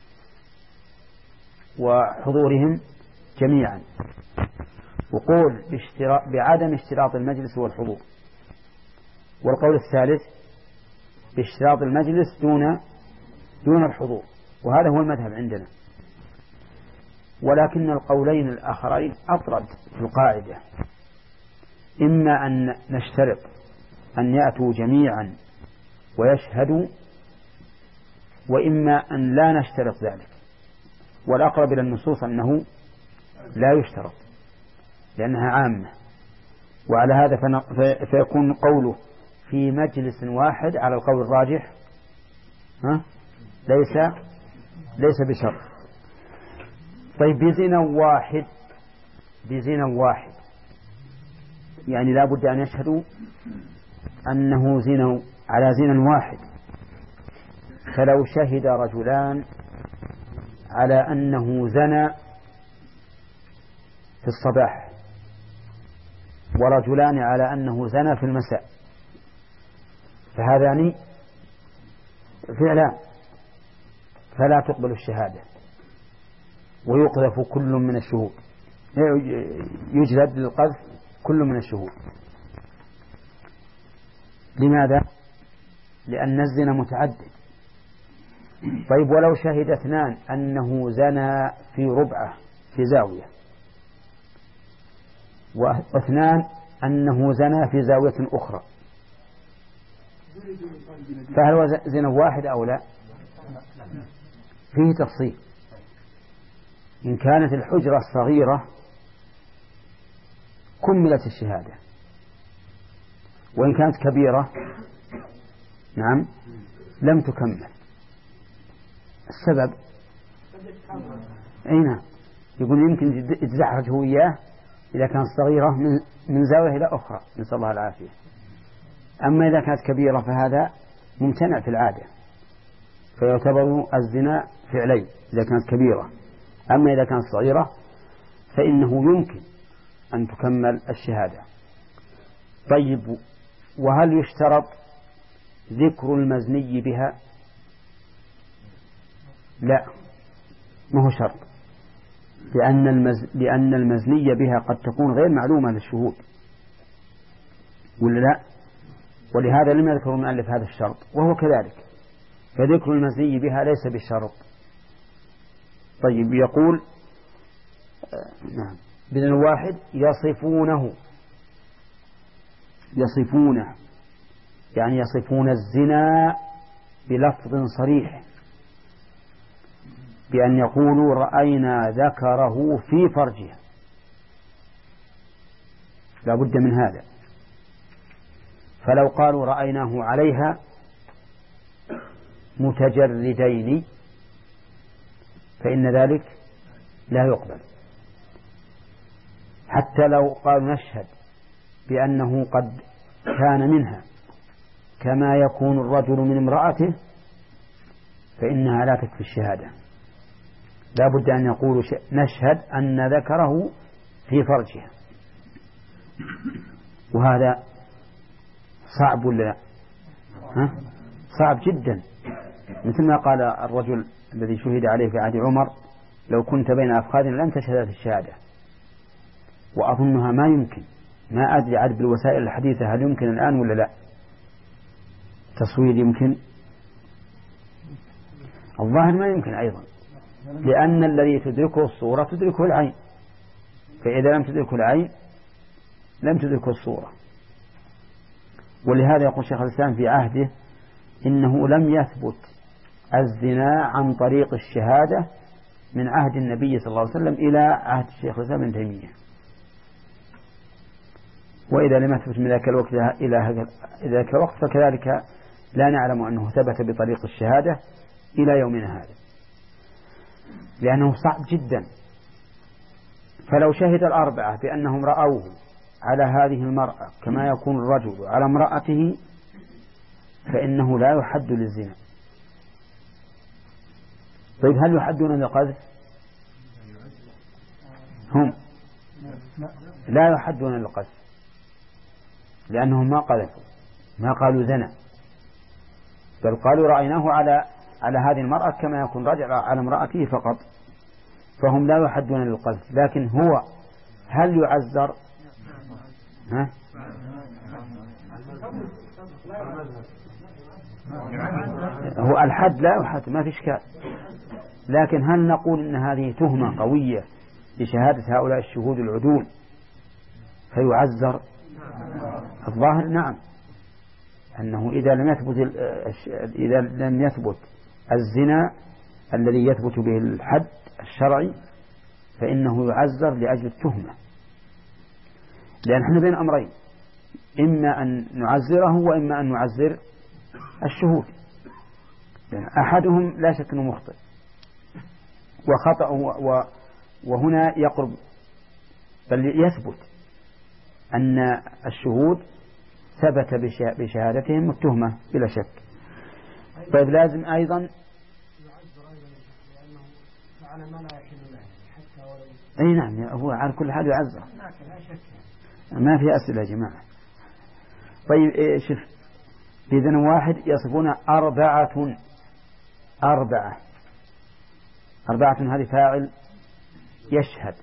وحضورهم جميعا، وقول بعدم اشتراط المجلس والحضور، والقول الثالث باشتراط المجلس دون دون الحضور، وهذا هو المذهب عندنا. ولكن القولين الآخرين أطرد في القاعدة، إما أن نشترط أن يأتوا جميعا ويشهدوا، وإما أن لا نشترط ذلك، والأقرب إلى النصوص أنه لا يشترط لأنها عامة. وعلى هذا فيكون قوله في مجلس واحد على القول الراجح ها ليس ليس بشرط. طيب بزنا واحد، بزنا واحد يعني لا بد أن يشهدوا أنه زنا على زنا واحد. فلو شهد رجلان على أنه زنى في الصباح ورجلان على أنه زنى في المساء فهذان فعلا فلا تقبل الشهادة ويقذف كل من الشهود، يجلد للقذف كل من الشهود. لماذا؟ لأن الزنا متعدد. طيب ولو شهد اثنان أنه زنى في ربعة في زاوية واثنان أنه زنى في زاوية أخرى فهل هو زنا واحد أو لا؟ فيه تفصيل. إن كانت الحجرة الصغيرة كملت الشهادة، وإن كانت كبيرة نعم لم تكمل. السبب أين يقول يمكن يتزحرج هو إياه إذا كانت صغيرة من, من زاوية إلى أخرى، نسأل الله العافية. أما إذا كانت كبيرة فهذا ممتنع في العادة، فيعتبر الزنا فعلي إذا كانت كبيرة. أما إذا كانت صغيرة فإنه يمكن أن تكمل الشهادة. طيب وهل يشترط ذكر المزني بها؟ لا، ما هو شرط، لأن, المز... لأن المزني بها قد تكون غير معلومة للشهود ولا لا؟ ولهذا لم يذكر المؤلف هذا الشرط، وهو كذلك، فذكر المزني بها ليس بشرط. طيب يقول آه نعم بإذن واحد يصفونه، يصفونه يعني يصفون الزنا بلفظ صريح بأن يقولوا رأينا ذكره في فرجها، لا بد من هذا. فلو قالوا رأيناه عليها متجردين فإن ذلك لا يقبل، حتى لو قالوا نشهد بأنه قد كان منها كما يكون الرجل من امرأته فإنها لا تكفي الشهادة، لا بد أن يقولوا نشهد أن ذكره في فرجها. وهذا صعب ولا لا؟ ها؟ صعب جدا، مثل ما قال الرجل الذي شهد عليه في عهد عمر لو كنت بين أفخاذنا لن تشهد الشهادة. وأظنها ما يمكن، ما أدري عاد بالوسائل الحديثة هل يمكن الآن ولا لا؟ تصوير يمكن؟ الظاهر ما يمكن أيضا، لأن الذي تدركه الصورة تدركه العين، فإذا لم تدركه العين لم تدركه الصورة. ولهذا يقول شيخ الإسلام في عهده إنه لم يثبت الزنا عن طريق الشهادة من عهد النبي صلى الله عليه وسلم إلى عهد الشيخ الإسلام ابن تيمية، وإذا لم يثبت من ذاك الوقت إلى ذاك الوقت فكذلك لا نعلم أنه ثبت بطريق الشهادة إلى يومنا هذا، لأنه صعب جدا. فلو شهد الأربعة بأنهم رأوه على هذه المرأة كما يكون الرجل على امرأته فإنه لا يحد للزنا. طيب هل يحدون للقذف؟ هم لا يحدون للقذف، لأنهم ما قذفوا، ما قالوا زنا، بل قالوا رأيناه على على هذه المرأة كما يكون رجل على امرأته فقط، فهم لا يحدون للقذف. لكن هو هل يعزر؟ ها؟ هو الحد لا يحد، ما في إشكال، لكن هل نقول إن هذه تهمة قوية لشهادة هؤلاء الشهود العدول فيعزر؟ الظاهر نعم، أنه إذا لم يثبت إذا لم يثبت الزنا الذي يثبت به الحد الشرعي فإنه يعذر لأجل التهمة، لأن احنا بين أمرين، إما أن نعذره وإما أن نعذر الشهود، يعني أحدهم لا شك أنه مخطئ وخطأ وهنا يقرب، بل يثبت أن الشهود ثبت بشهادتهم التهمة بلا شك. طيب لازم أيضا أي نعم هو على كل حال يعذر، ما في أسئلة يا جماعة. طيب شوف إذن واحد يصفون أربعة أربعة أربعة هذه فاعل يشهد،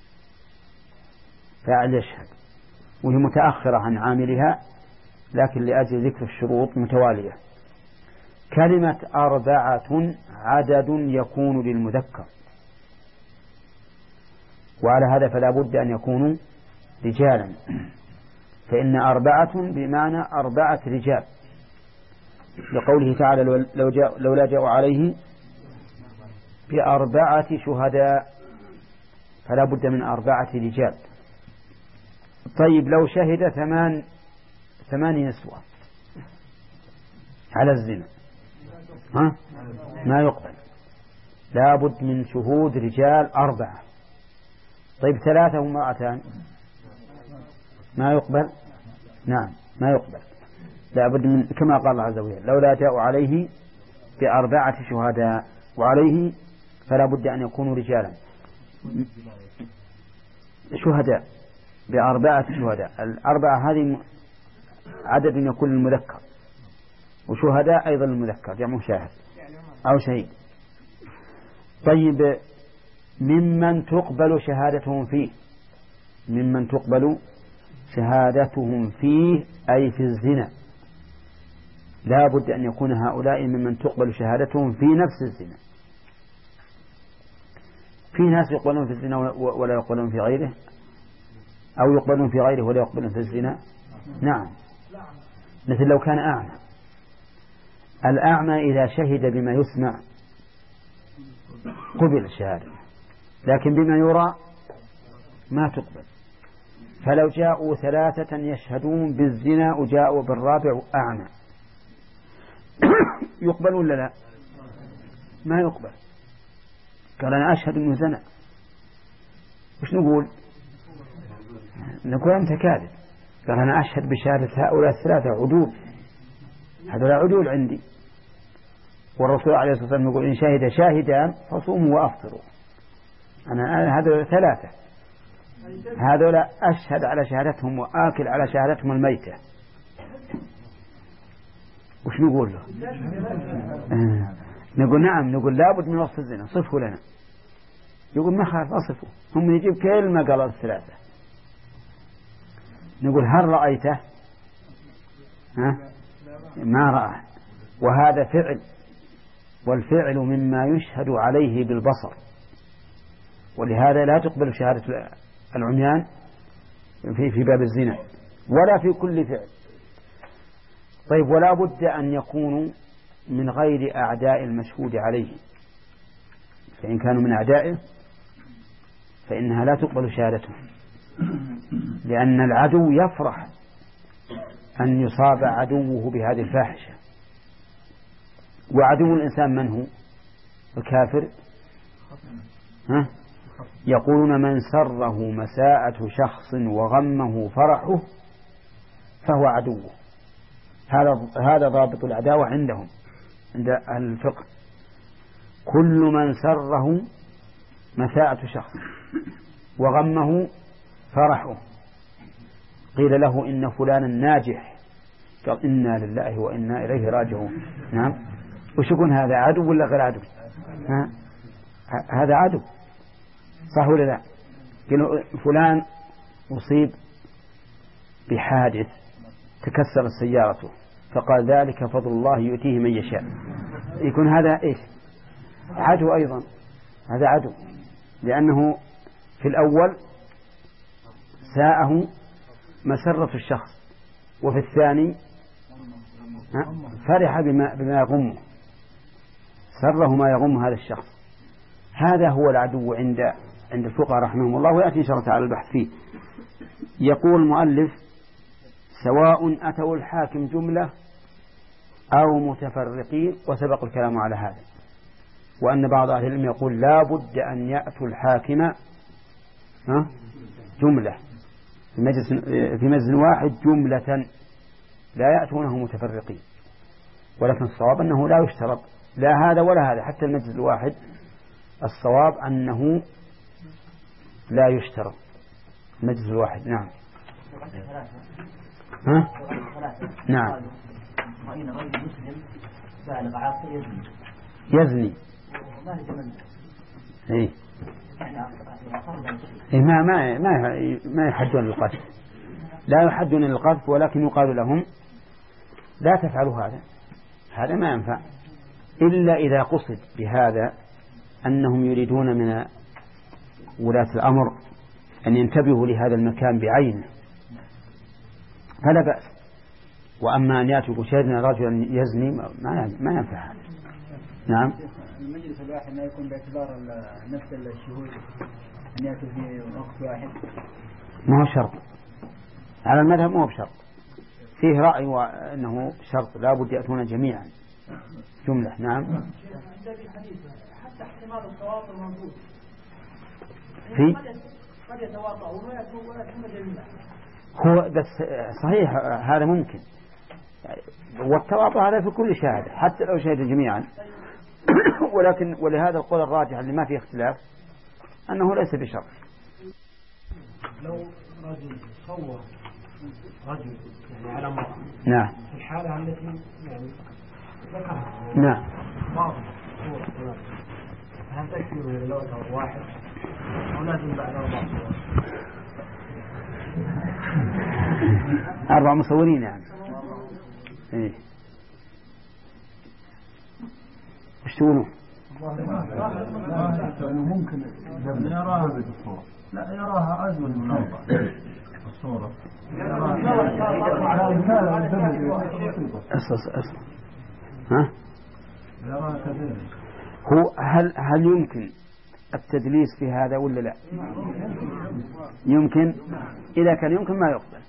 فاعل يشهد وهي متأخرة عن عاملها لكن لأجل ذكر الشروط متوالية. كلمة أربعة عدد يكون للمذكر، وعلى هذا فلا بد أن يكونوا رجالا، فإن أربعة بمعنى أربعة رجال، لقوله تعالى لو جاء لولا جاءوا عليه بأربعة شهداء، فلا بد من أربعة رجال. طيب لو شهد ثمان ثماني نسوة على الزنا ها ما يقبل، لا بد من شهود رجال أربعة. طيب ثلاثة وامرأتان ما يقبل، نعم ما يقبل، لا بد من كما قال الله عز وجل لولا جاءوا عليه بأربعة شهداء، وعليه فلا بد أن يكونوا رجالا شهداء بأربعة شهداء. الأربعة هذه عدد يكون المذكر، وشهداء أيضا المذكر جمع شاهد أو شهيد. طيب ممن تقبل شهادتهم فيه، ممن تقبل شهادتهم فيه أي في الزنا، لا بد أن يكون هؤلاء ممن تقبل شهادتهم في نفس الزنا. في ناس يقبلون في الزنا ولا يقبلون في غيره، أو يقبلون في غيره ولا يقبلون في الزنا. نعم، مثل لو كان أعمى، الأعمى إذا شهد بما يسمع قبل الشهادة، لكن بما يرى ما تقبل. فلو جاءوا ثلاثة يشهدون بالزنا وجاءوا بالرابع أعمى يقبل ولا لا؟ ما يقبل. قال أنا أشهد أنه زنا، وش نقول؟ نقول أنت كاذب. قال أنا أشهد بشهادة هؤلاء الثلاثة عدول، هذول عدول عندي، والرسول عليه الصلاة والسلام يقول إن شهد شاهدان فصوموا وأفطروا. أنا هذول ثلاثة، هذول أشهد على شهادتهم وآكل على شهادتهم الميتة، وش نقول له؟ آه. نقول نعم، نقول لابد من وصف الزنا، صفه لنا. يقول ما خاف أصفه، هم يجيب كلمة قال الثلاثة. نقول هل رأيته؟ ها؟ ما رأى. وهذا فعل، والفعل مما يشهد عليه بالبصر، ولهذا لا تقبل شهادة العميان في في باب الزنا ولا في كل فعل. طيب ولا بد أن يكونوا من غير أعداء المشهود عليه، فإن كانوا من أعدائه فإنها لا تقبل شهادتهم، لأن العدو يفرح أن يصاب عدوه بهذه الفاحشة. وعدو الإنسان من هو؟ الكافر. ها؟ يقولون من سره مساءة شخص وغمه فرحه فهو عدوه. هذا هذا ضابط العداوة عندهم عند أهل الفقه. كل من سره مساءة شخص وغمه فرحه قيل له إن فلانا ناجح، قال إنا لله وإنا إليه راجعون. نعم، وش يكون هذا؟ عدو ولا غير عدو؟ ها؟ هذا عدو صح ولا لا؟ قالوا فلان أصيب بحادث تكسرت سيارته، فقال ذلك فضل الله يؤتيه من يشاء. يكون هذا إيش؟ عدو أيضا، هذا عدو، لأنه في الأول ساءه مسرة الشخص، وفي الثاني فرح بما, بما يغمه، سره ما يغم هذا الشخص. هذا هو العدو عند عند الفقهاء رحمهم الله، ويأتي إن شاء الله تعالى البحث فيه. يقول المؤلف: سواء أتوا الحاكم جملة أو متفرقين، وسبق الكلام على هذا، وأن بعض أهل العلم يقول لا بد أن يأتوا الحاكم جملة في مجلس, في مجلس واحد جملة، لا يأتونه متفرقين. ولكن الصواب أنه لا يشترط لا هذا ولا هذا، حتى المجلس الواحد الصواب أنه لا يشترط المجلس الواحد. نعم. ها؟ نعم. يزني. إيه. إيه ما ما ما ما يحدون القذف، لا يحدون القذف، ولكن يقال لهم لا تفعلوا هذا، هذا ما ينفع، إلا إذا قصد بهذا أنهم يريدون من ولاة الأمر أن ينتبهوا لهذا المكان بعينه فلا بأس. وأما أن يأتوا شاهدنا رجلا يزني ما ما ينفع هذا. نعم.
المجلس الواحد ما يكون باعتبار نفس الشهود أن يأتوا في وقت واحد،
ما هو شرط على المذهب، ما هو بشرط، فيه رأي وأنه شرط لا بد يأتون جميعا جملة. نعم.
حتى احتمال التواطؤ موجود،
في
قد يتواطؤوا ولا يأتون جميعا.
هو بس صحيح هذا ممكن، والتواطؤ هذا في كل شاهد حتى لو شهدوا جميعا. ولكن ولهذا القول الراجح اللي ما فيه اختلاف أنه ليس بشرط.
لو رجل صور رجل يعني على مرأة،
نعم،
في الحالة التي يعني ذكرها،
نعم،
واضح صورة، هل تكفي من لو أتوا واحد أو لازم بعد أربع صور؟
أربع مصورين يعني. إيه. وش تقولون؟
ممكن يراها بالصورة، لا يراها أجمل من أربع الصورة.
أصل أصل ها؟
يراها كذلك.
هو هل هل يمكن التدليس في هذا ولا لا؟ يمكن. إذا كان يمكن ما يقبل،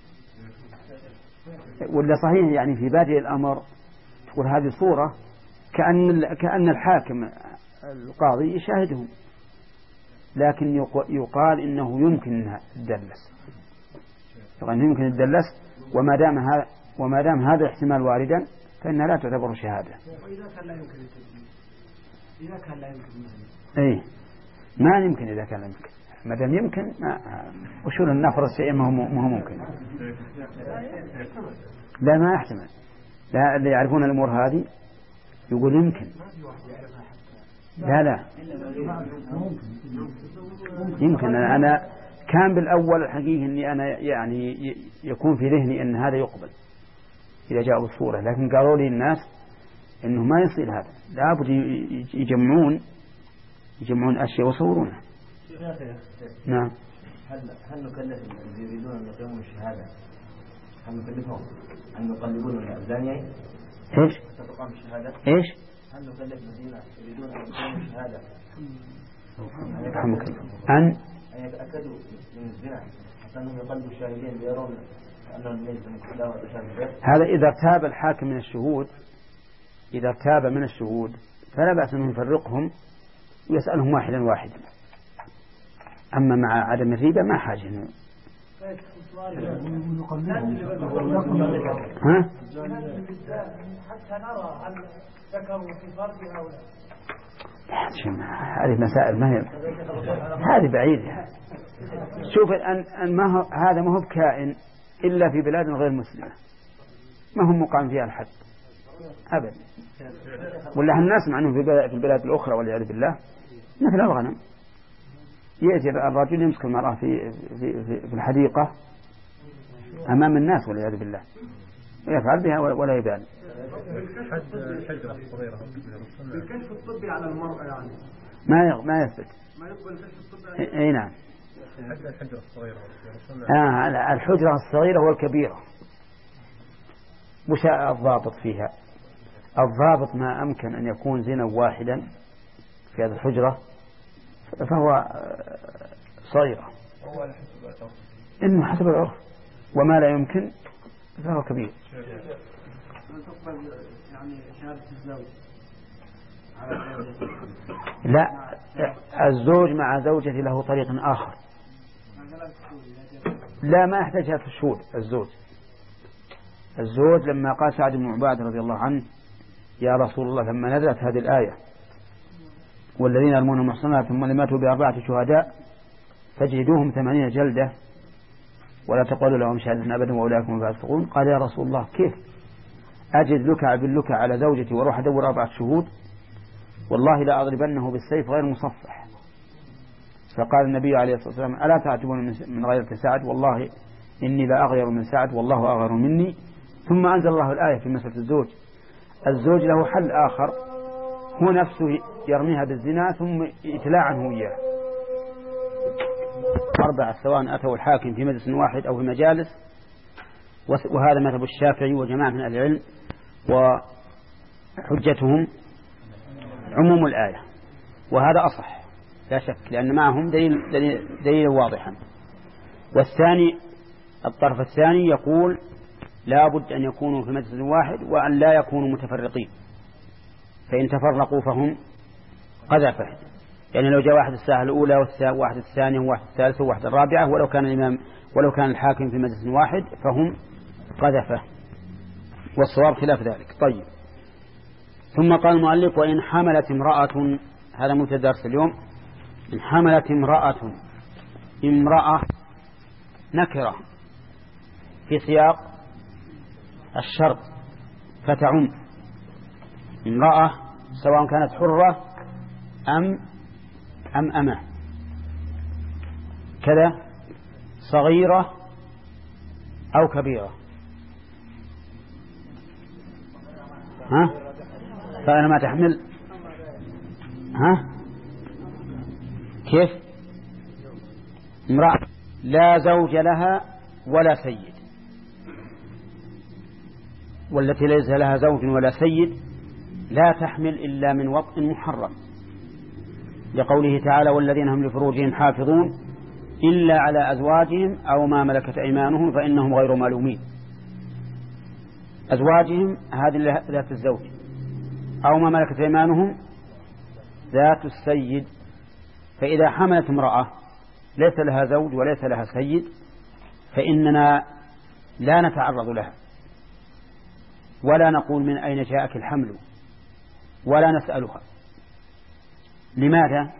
ولا صحيح يعني في بادئ الأمر تقول هذه صورة كأن كأن الحاكم القاضي يشاهدهم، لكن يقال إنه يمكن أنها تدلس، يقال إنه يمكن تدلس، وما دام هذا وما دام هذا الاحتمال واردا فإنها لا تعتبر شهادة.
وإذا كان لا يمكن التدليس، إذا كان لا يمكن
إيه ما يمكن، إذا كان لا يمكن، ما دام يمكن ما وشو النفر الشيء ما هو ما هو ممكن. لا ما يحتمل، لا اللي يعرفون الأمور هذه يقول يمكن. لا لا يمكن. أنا كان بالأول الحقيقة إني أنا يعني يكون في ذهني أن هذا يقبل إذا جاءوا الصورة، لكن قالوا لي الناس إنه ما يصير هذا، لابد يجمعون يجمعون أشياء ويصورونها. نعم.
هل هل نكلف الذين يريدون أن يقيموا الشهادة، هل نكلفهم أن يقلبون الأبدانيين؟
إيش؟
تقام الشهادة؟
إيش؟
هل نكلف الذين يريدون أن يقيموا الشهادة
أن
أن يتأكدوا من الزنا حتى أنهم يقلبوا الشاهدين ويرون أنهم يجب أن
هذا إذا ارتاب الحاكم من الشهود، إذا ارتاب من الشهود فلا بأس أنه يفرقهم ويسألهم واحدا واحدا. أما مع عدم الريبة ما حاجة إنه ها؟
حتى نرى هل ذكروا في فرضها أو لا.
هذه مسائل ما هي، هذه بعيدة. شوف أن أن ما هو هذا ما هو بكائن إلا في بلاد غير مسلمة، ما هم مقام فيها الحد أبدا. ولا الناس مع أنه في البلاد الأخرى والعياذ بالله مثل الغنم، يأتي الرجل يمسك المرأة في في في الحديقة أمام الناس والعياذ بالله ويفعل بها ولا يبالي.
بالكشف الطبي على المرأة يعني
ما ما يثبت،
ما يقبل الكشف الطبي.
اي نعم. الحجرة الصغيرة آه الحجرة الصغيرة والكبيرة وش الضابط فيها؟ الضابط ما أمكن أن يكون زنا واحدا في هذه الحجرة فهو صغيرة، إنه حسب العرف، وما لا يمكن فهو كبير.
يعني شهادة الزوج
لا، الزوج مع زوجته له طريق آخر. لا، ما يحتاج شهادة الشهود. الزوج الزوج لما قال سعد بن عبادة رضي الله عنه يا رسول الله لما نزلت هذه الآية والذين يرمون المحصنات ثم لم يأتوا بأربعة شهداء فاجلدوهم ثمانين جلدة ولا تقولوا لهم شهادة أبدا وأولئك هم الفاسقون. قال يا رسول الله كيف أجد لك باللك على زوجتي وأروح أدور أربعة شهود؟ والله لا أضربنه بالسيف غير مصفح. فقال النبي عليه الصلاة والسلام ألا تعتبون من غيرة سعد؟ والله إني لا أغير من سعد والله أغير مني. ثم أنزل الله الآية في مسألة الزوج. الزوج له حل آخر، هو نفسه يرميها بالزنا ثم يتلاعنه إياه. أربعة سواء أتوا الحاكم في مجلس واحد أو في مجالس، وهذا مذهب الشافعي وجماعة من أهل العلم، وحجتهم عموم الآية، وهذا أصح لا شك، لأن معهم دليل, دليل, دليل واضحا. والثاني الطرف الثاني يقول لا بد أن يكونوا في مجلس واحد وأن لا يكونوا متفرقين، فإن تفرقوا فهم قذفة. يعني لو جاء واحد الساعة الأولى وواحد الثانية وواحد الثالثة وواحد الرابعة ولو كان الإمام ولو كان الحاكم في مجلس واحد فهم قذفة، والصواب خلاف ذلك. طيب، ثم قال المؤلف وإن حملت امرأة، هذا متدرس اليوم، إن حملت امرأة امرأة نكرة في سياق الشرط فتعم امرأة سواء كانت حرة أم أم أمة، كذا صغيرة أو كبيرة. ها فأنا ما تحمل. ها كيف؟ امرأة لا زوج لها ولا سيد، والتي ليس لها زوج ولا سيد لا تحمل إلا من وطء محرم، لقوله تعالى والذين هم لفروجهم حافظون إلا على أزواجهم أو ما ملكت أيمانهم فإنهم غير ملومين. أزواجهم هذه ذات الزوج، أو ما ملكت أيمانهم ذات السيد. فإذا حملت امرأة ليس لها زوج وليس لها سيد فإننا لا نتعرض لها ولا نقول من أين جاءك الحمل ولا نسألها. لماذا؟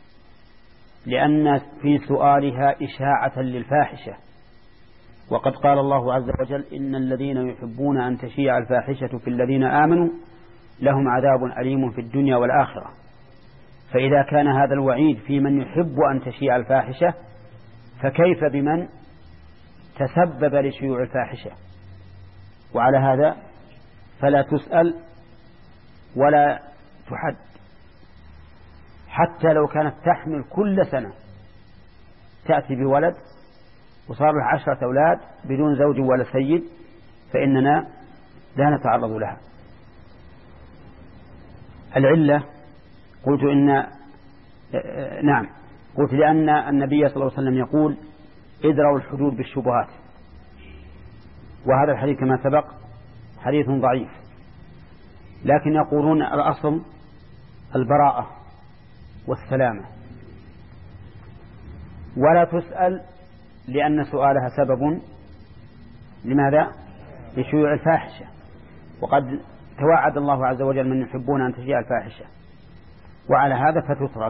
لأن في سؤالها إشاعة للفاحشة، وقد قال الله عز وجل إن الذين يحبون أن تشيع الفاحشة في الذين آمنوا لهم عذاب أليم في الدنيا والآخرة. فإذا كان هذا الوعيد في من يحب أن تشيع الفاحشة فكيف بمن تسبب لشيوع الفاحشة؟ وعلى هذا فلا تسأل ولا تحد، حتى لو كانت تحمل كل سنة تأتي بولد وصار له عشرة أولاد بدون زوج ولا سيد فإننا لا نتعرض لها. العلة قلت إن نعم قلت لأن النبي صلى الله عليه وسلم يقول ادروا الحدود بالشبهات، وهذا الحديث كما سبق حديث ضعيف، لكن يقولون الأصل البراءة والسلامة، ولا تسأل لأن سؤالها سبب لماذا؟ لشيوع الفاحشة، وقد توعد الله عز وجل من يحبون أن تشيع الفاحشة، وعلى هذا فتترك.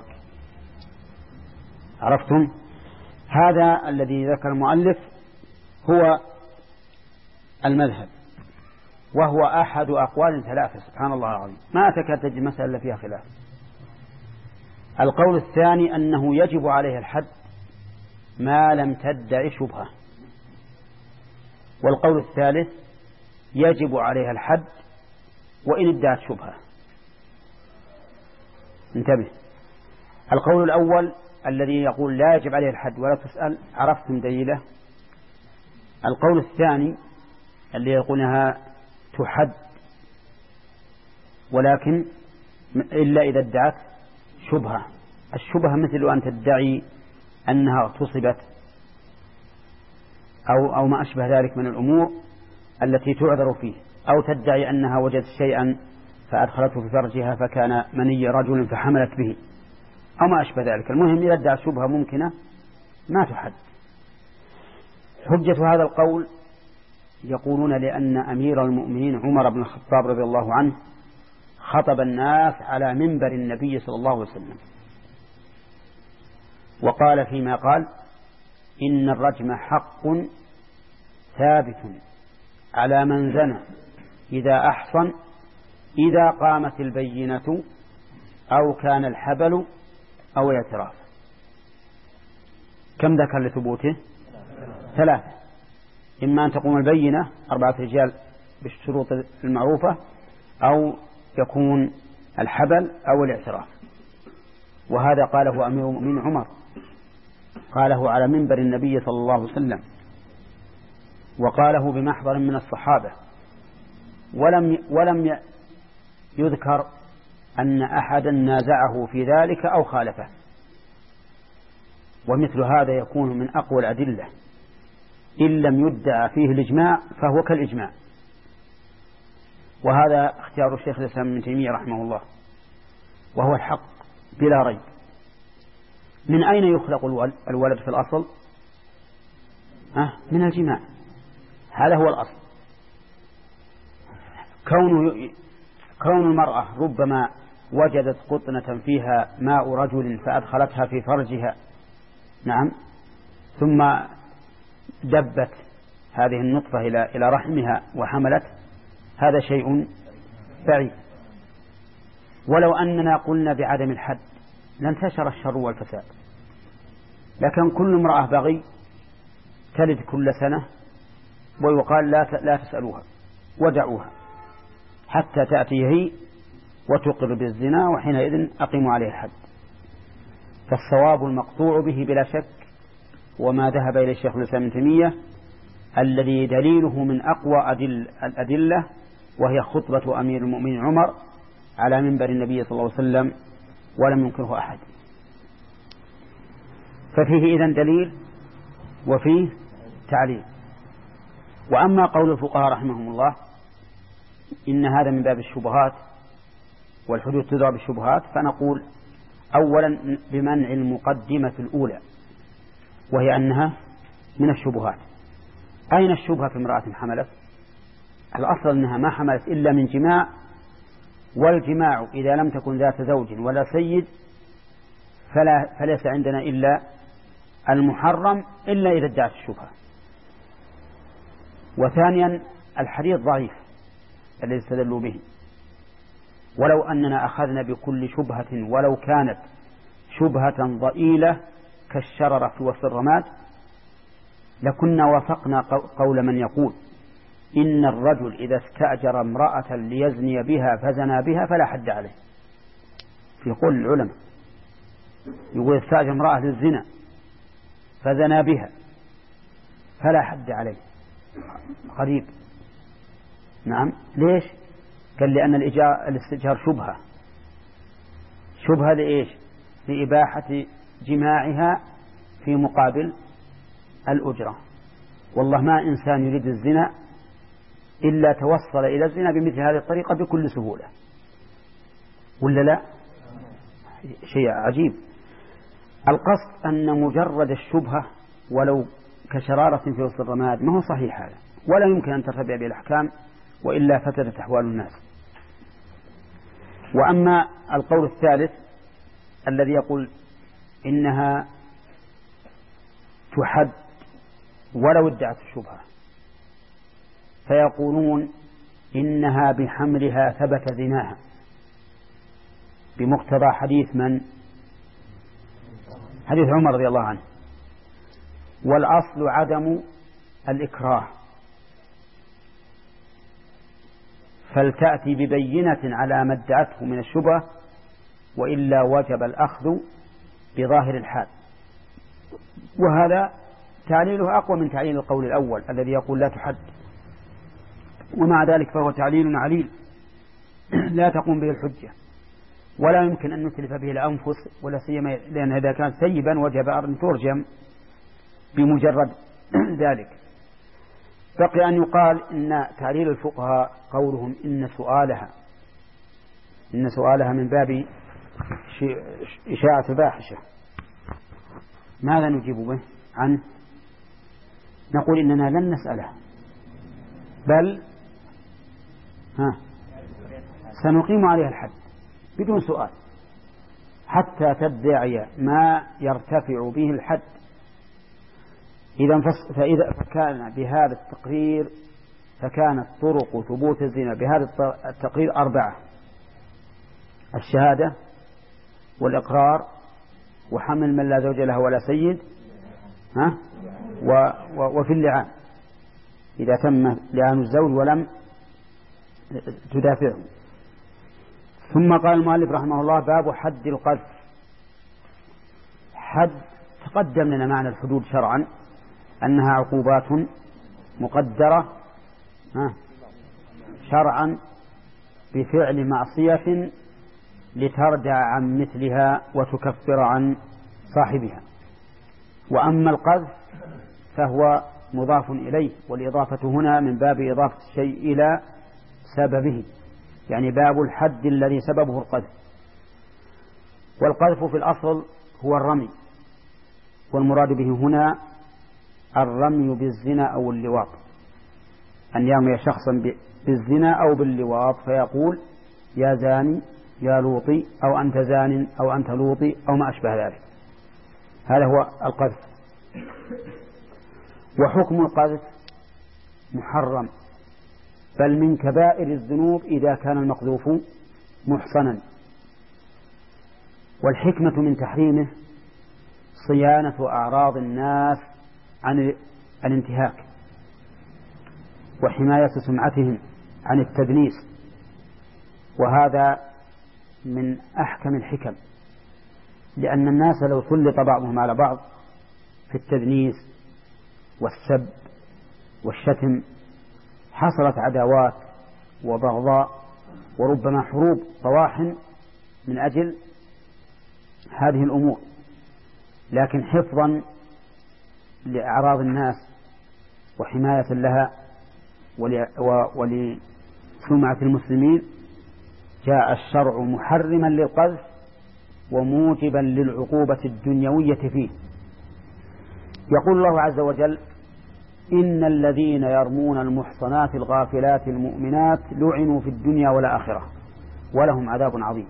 عرفتم؟ هذا الذي ذكر المؤلف هو المذهب، وهو أحد أقوال ثلاثة. سبحان الله العظيم، ما تكاد تجد مسألة فيها خلاف. القول الثاني أنه يجب عليه الحد ما لم تدع شبهة، والقول الثالث يجب عليها الحد وإن ادعت شبهة. انتبه، القول الأول الذي يقول لا يجب عليه الحد ولا تسأل عرفتم دليله. القول الثاني اللي يقولها تحد ولكن إلا إذا ادعت شبهة، الشبهة مثل أن تدعي أنها اغتصبت أو, أو ما أشبه ذلك من الأمور التي تعذر فيه، أو تدعي أنها وجدت شيئا فأدخلته في فرجها فكان مني رجل فحملت به أو ما أشبه ذلك. المهم إذا ادعى شبهة ممكنة ما تحد. حجة هذا القول يقولون لأن أمير المؤمنين عمر بن الخطاب رضي الله عنه خطب الناس على منبر النبي صلى الله عليه وسلم وقال فيما قال: إن الرجم حق ثابت على من زنى إذا أحصن إذا قامت البينة أو كان الحبل أو الاعتراف. كم ذكر لثبوته؟ ثلاثة: إما أن تقوم البينة أربعة رجال بالشروط المعروفة، أو يكون الحبل أو الاعتراف. وهذا قاله أمير المؤمنين عمر، قاله على منبر النبي صلى الله عليه وسلم، وقاله بمحضر من الصحابة، ولم ولم يذكر أن أحدا نازعه في ذلك أو خالفه. ومثل هذا يكون من أقوى الأدلة، إن لم يدعى فيه الإجماع فهو كالإجماع. وهذا اختيار الشيخ الإسلام ابن تيمية رحمه الله، وهو الحق بلا ريب. من أين يخلق الولد في الأصل؟ أه من الجماع، هذا هو الأصل. كون كون المرأة ربما وجدت قطنة فيها ماء رجل فأدخلتها في فرجها، نعم، ثم دبت هذه النطفة إلى إلى رحمها وحملت، هذا شيء بعيد. ولو أننا قلنا بعدم الحد لانتشر الشر والفساد، لكن كل امرأة بغي تلد كل سنة ويقال لا لا تسألوها ودعوها حتى تأتي هي وتقر بالزنا، وحينئذ أقيموا عليه الحد. فالصواب المقطوع به بلا شك وما ذهب إليه الشيخ الإسلام ابن تيمية، الذي دليله من أقوى أدل الأدلة، وهي خطبة أمير المؤمنين عمر على منبر النبي صلى الله عليه وسلم ولم ينكره أحد. ففيه إذن دليل وفيه تعليل. وأما قول الفقهاء رحمهم الله إن هذا من باب الشبهات والحدود تدعى بالشبهات، فنقول أولا بمنع المقدمة الأولى، وهي أنها من الشبهات. أين الشبهة في امرأة حملت؟ الأصل أنها ما حملت إلا من جماع، والجماع إذا لم تكن ذات زوج ولا سيد فلا فليس عندنا إلا المحرم إلا إذا ادعت الشبهة. وثانيا الحديث ضعيف الذي استدلوا به، ولو أننا أخذنا بكل شبهة ولو كانت شبهة ضئيلة كالشررة في وسط الرماد لكنا وافقنا قول من يقول إن الرجل إذا استأجر امرأة ليزني بها فزنى بها فلا حد عليه. في قول العلماء يقول استأجر امرأة للزنا فزنى بها فلا حد عليه. غريب. نعم، ليش؟ قال لأن الاستئجار شبهة. شبهة لإيش؟ لإباحة جماعها في مقابل الأجرة. والله ما إنسان يريد الزنا إلا توصل إلى الزنا بمثل هذه الطريقة بكل سهولة، ولا لا؟ شيء عجيب. القصد أن مجرد الشبهة ولو كشرارة في وسط الرماد ما هو صحيح هذا، ولا يمكن أن ترتفع به الأحكام، وإلا فتدت أحوال الناس. وأما القول الثالث الذي يقول إنها تحد ولو ادعت الشبهة، فيقولون إنها بحملها ثبت زناها بمقتضى حديث من؟ حديث عمر رضي الله عنه. والأصل عدم الإكراه، فلتأتي ببينة على ما ادعته من الشبهة، وإلا وجب الأخذ بظاهر الحال. وهذا تعليله أقوى من تعليل القول الأول الذي يقول لا تحد، ومع ذلك فهو تعليل عليل لا تقوم به الحجة، ولا يمكن أن نتلف به الأنفس، ولا سيما لأن إذا كان سيبا وجب أن ترجم بمجرد ذلك. بقي أن يقال إن تعليل الفقهاء قولهم إن سؤالها إن سؤالها من باب إشاعة الفاحشة. ماذا نجيب به عنه؟ نقول إننا لن نسأله، بل ها سنقيم عليها الحد بدون سؤال حتى تدعي ما يرتفع به الحد. إذا فإذا فكان بهذا التقرير فكانت طرق ثبوت الزنا بهذا التقرير أربعة: الشهادة والإقرار وحمل من لا زوج له ولا سيد ها و و وفي اللعان إذا تم لعان الزوج ولم تدافعه. ثم قال المؤلف رحمه الله: باب حد القذف. حد تقدم لنا معنى الحدود شرعا أنها عقوبات مقدرة شرعا بفعل معصية لتردع عن مثلها وتكفر عن صاحبها. وأما القذف فهو مضاف إليه، والإضافة هنا من باب إضافة الشيء إلى سببه، يعني باب الحد الذي سببه القذف. والقذف في الأصل هو الرمي، والمراد به هنا الرمي بالزنا أو اللواط، أن يرمي شخصا بالزنا أو باللواط فيقول يا زاني يا لوطي أو أنت زان أو أنت لوطي أو ما أشبه ذلك. هذا هو القذف. وحكم القذف محرم، بل من كبائر الذنوب إذا كان المقذوف محصنا. والحكمة من تحريمه صيانة أعراض الناس عن الانتهاك وحماية سمعتهم عن التدنيس، وهذا من أحكم الحكم، لأن الناس لو سلط بعضهم على بعض في التدنيس والسب والشتم حصلت عداوات وبغضاء وربما حروب طواحن من أجل هذه الأمور. لكن حفظا لأعراض الناس وحماية لها ولسمعة المسلمين جاء الشرع محرما للقذف وموجبا للعقوبة الدنيوية فيه. يقول الله عز وجل: إن الذين يرمون المحصنات الغافلات المؤمنات لعنوا في الدنيا والآخرة ولهم عذاب عظيم.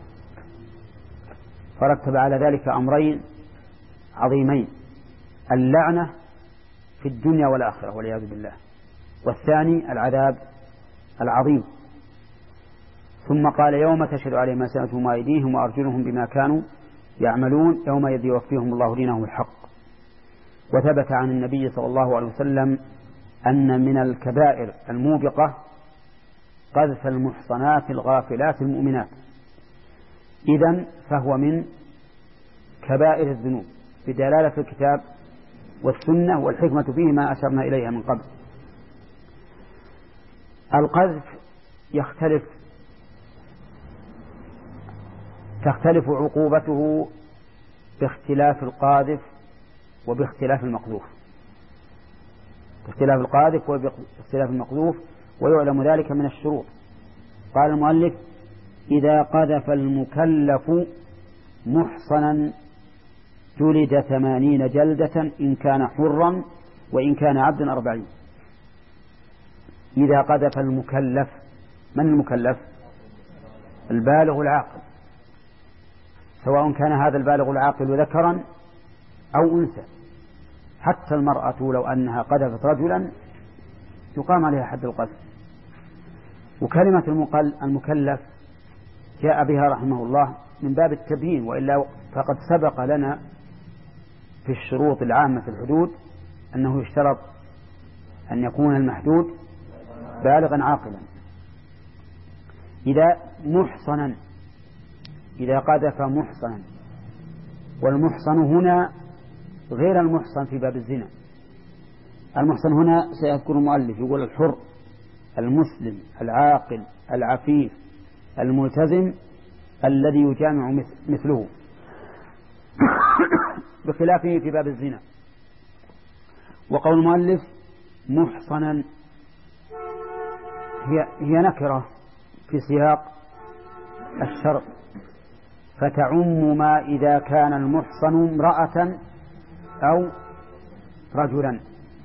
فرتب على ذلك أمرين عظيمين: اللعنة في الدنيا والآخرة والعياذ بالله، والثاني العذاب العظيم. ثم قال: يوم تشهد عليهم ألسنتهم وأيديهم وأرجلهم بما كانوا يعملون يومئذ يوفيهم الله دينهم الحق. وثبت عن النبي صلى الله عليه وسلم أن من الكبائر الموبقة قذف المحصنات الغافلات المؤمنات. إذن فهو من كبائر الذنوب بدلالة الكتاب والسنة، والحكمة فيه ما أشرنا إليها من قبل. القذف يختلف تختلف عقوبته باختلاف القاذف وباختلاف المقذوف، باختلاف القاذف وباختلاف المقذوف، ويعلم ذلك من الشروط. قال المؤلف: إذا قذف المكلف محصنا جلد ثمانين جلدة إن كان حرا وإن كان عبدا أربعين. إذا قذف المكلف، من المكلف؟ البالغ العاقل، سواء كان هذا البالغ العاقل ذكرا أو أنثى. حتى المرأة لو أنها قذفت رجلا يقام عليها حد القذف. وكلمة المكلف جاء بها رحمه الله من باب التبيين، وإلا فقد سبق لنا في الشروط العامة في الحدود أنه يشترط أن يكون المحدود بالغا عاقلا. إذا محصنا، إذا قذف محصنا، والمحصن هنا غير المحصن في باب الزنا. المحصن هنا سيذكر المؤلف يقول: الحر المسلم العاقل العفيف الملتزم الذي يجامع مثله، بخلافه في باب الزنا. وقول المؤلف محصنا هي, هي نكرة في سياق الشرط، فتعم ما إذا كان المحصن امرأة أو رجلا،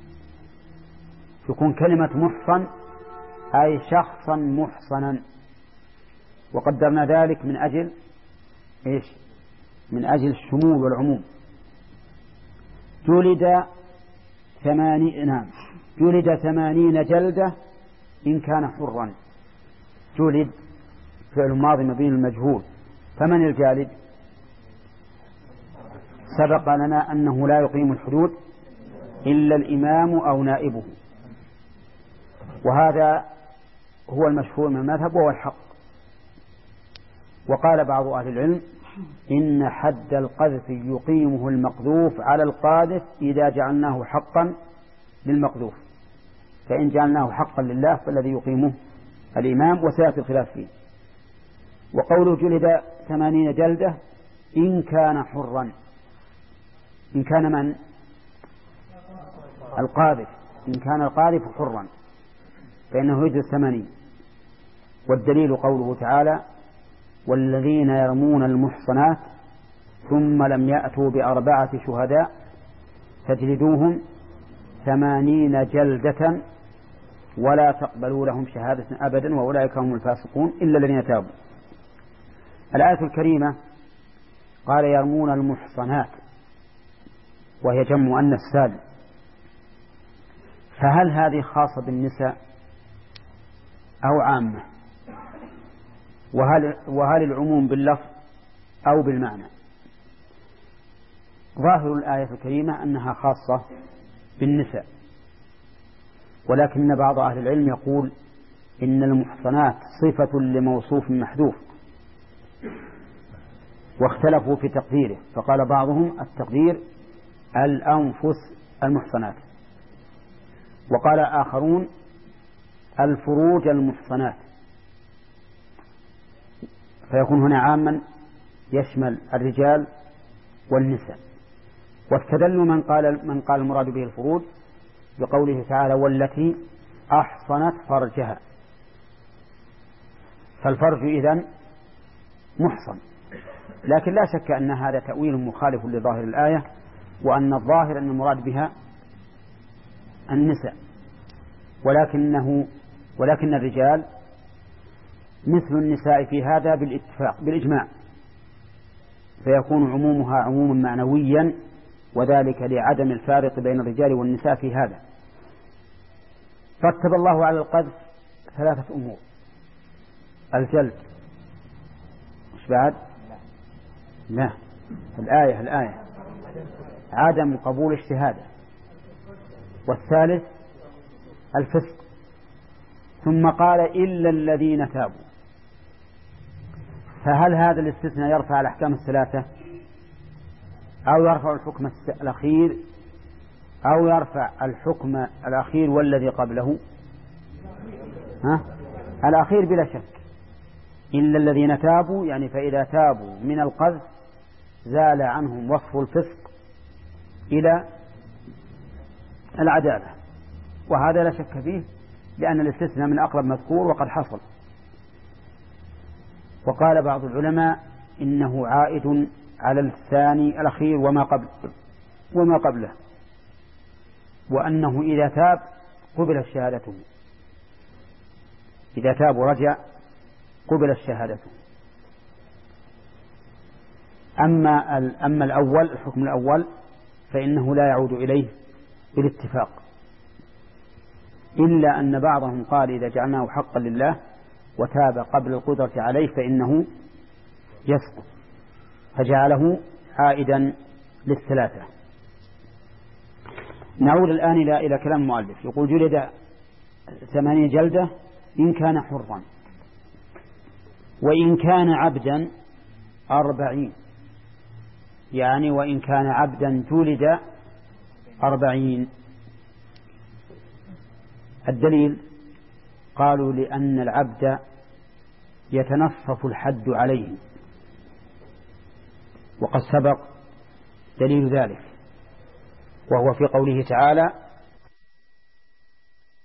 تكون كلمة محصن أي شخصا محصنا، وقدرنا ذلك من أجل إيش؟ من أجل الشمول والعموم. جلد ثمانين نعم جلد ثمانين جلدة إن كان حرا. جلد فعل ماضي مبني المجهول، فمن الجالد؟ سبق لنا أنه لا يقيم الحدود إلا الإمام أو نائبه، وهذا هو المشهور من المذهب وهو الحق. وقال بعض أهل العلم إن حد القذف يقيمه المقذوف على القاذف إذا جعلناه حقا للمقذوف، فإن جعلناه حقا لله فالذي يقيمه الإمام، وسيأتي الخلاف فيه. وقوله جلد ثمانين جلدة إن كان حرا، إن كان من؟ القاذف، إن كان القاذف حرا فإنه يجلد ثمانين. والدليل قوله تعالى والذين يرمون المحصنات ثم لم يأتوا بأربعة شهداء فاجلدوهم ثمانين جلدة ولا تقبلوا لهم شهادة أبدا وأولئك هم الفاسقون إلا الذين تابوا. الآية الكريمة قال يرمون المحصنات وهي جمع مؤنث سالم، فهل هذه خاصة بالنساء أو عامة؟ وهل, وهل العموم باللفظ أو بالمعنى؟ ظاهر الآية الكريمة أنها خاصة بالنساء، ولكن بعض أهل العلم يقول إن المحصنات صفة لموصوف محذوف، واختلفوا في تقديره، فقال بعضهم التقدير الأنفس المحصنات، وقال آخرون الفروج المحصنات، فيكون هنا عاما يشمل الرجال والنساء. واستدلوا من قال من قال المراد به الفروج بقوله تعالى والتي أحصنت فرجها، فالفرج إذن محصن. لكن لا شك أن هذا تأويل مخالف لظاهر الآية، وأن الظاهر أن المراد بها النساء، ولكنه ولكن الرجال مثل النساء في هذا بالاتفاق بالإجماع، فيكون عمومها عموما معنويا، وذلك لعدم الفارق بين الرجال والنساء في هذا. رتب الله على القذف ثلاثة أمور: الجلد، مش بعد؟ لا، الآية الآية عدم قبول الشهادة، والثالث الفسق، ثم قال إلا الذين تابوا. فهل هذا الاستثناء يرفع الأحكام الثلاثة أو يرفع الحكم الأخير أو يرفع الحكم الأخير والذي قبله؟ ها؟ الأخير بلا شك، إلا الذين تابوا، يعني فإذا تابوا من القذف زال عنهم وصف الفسق إلى العدالة، وهذا لا شك فيه لأن الاستثناء من أقرب مذكور وقد حصل. وقال بعض العلماء إنه عائد على الثاني الأخير وما قبل وما قبله، وأنه إذا تاب قبل شهادته، إذا تاب ورجع قبل شهادته. أما أما الأول الحكم الأول فإنه لا يعود إليه بالاتفاق، إلا أن بعضهم قال إذا جعلناه حقا لله وتاب قبل القدرة عليه فإنه يسقط، فجعله عائدا للثلاثة. نعود الآن إلى إلى كلام المؤلف، يقول جلد ثمانين جلدة إن كان حرا، وإن كان عبدا أربعين، يعني وإن كان عبدا جلد أربعين. الدليل قالوا لأن العبد يتنصف الحد عليه وقد سبق دليل ذلك، وهو في قوله تعالى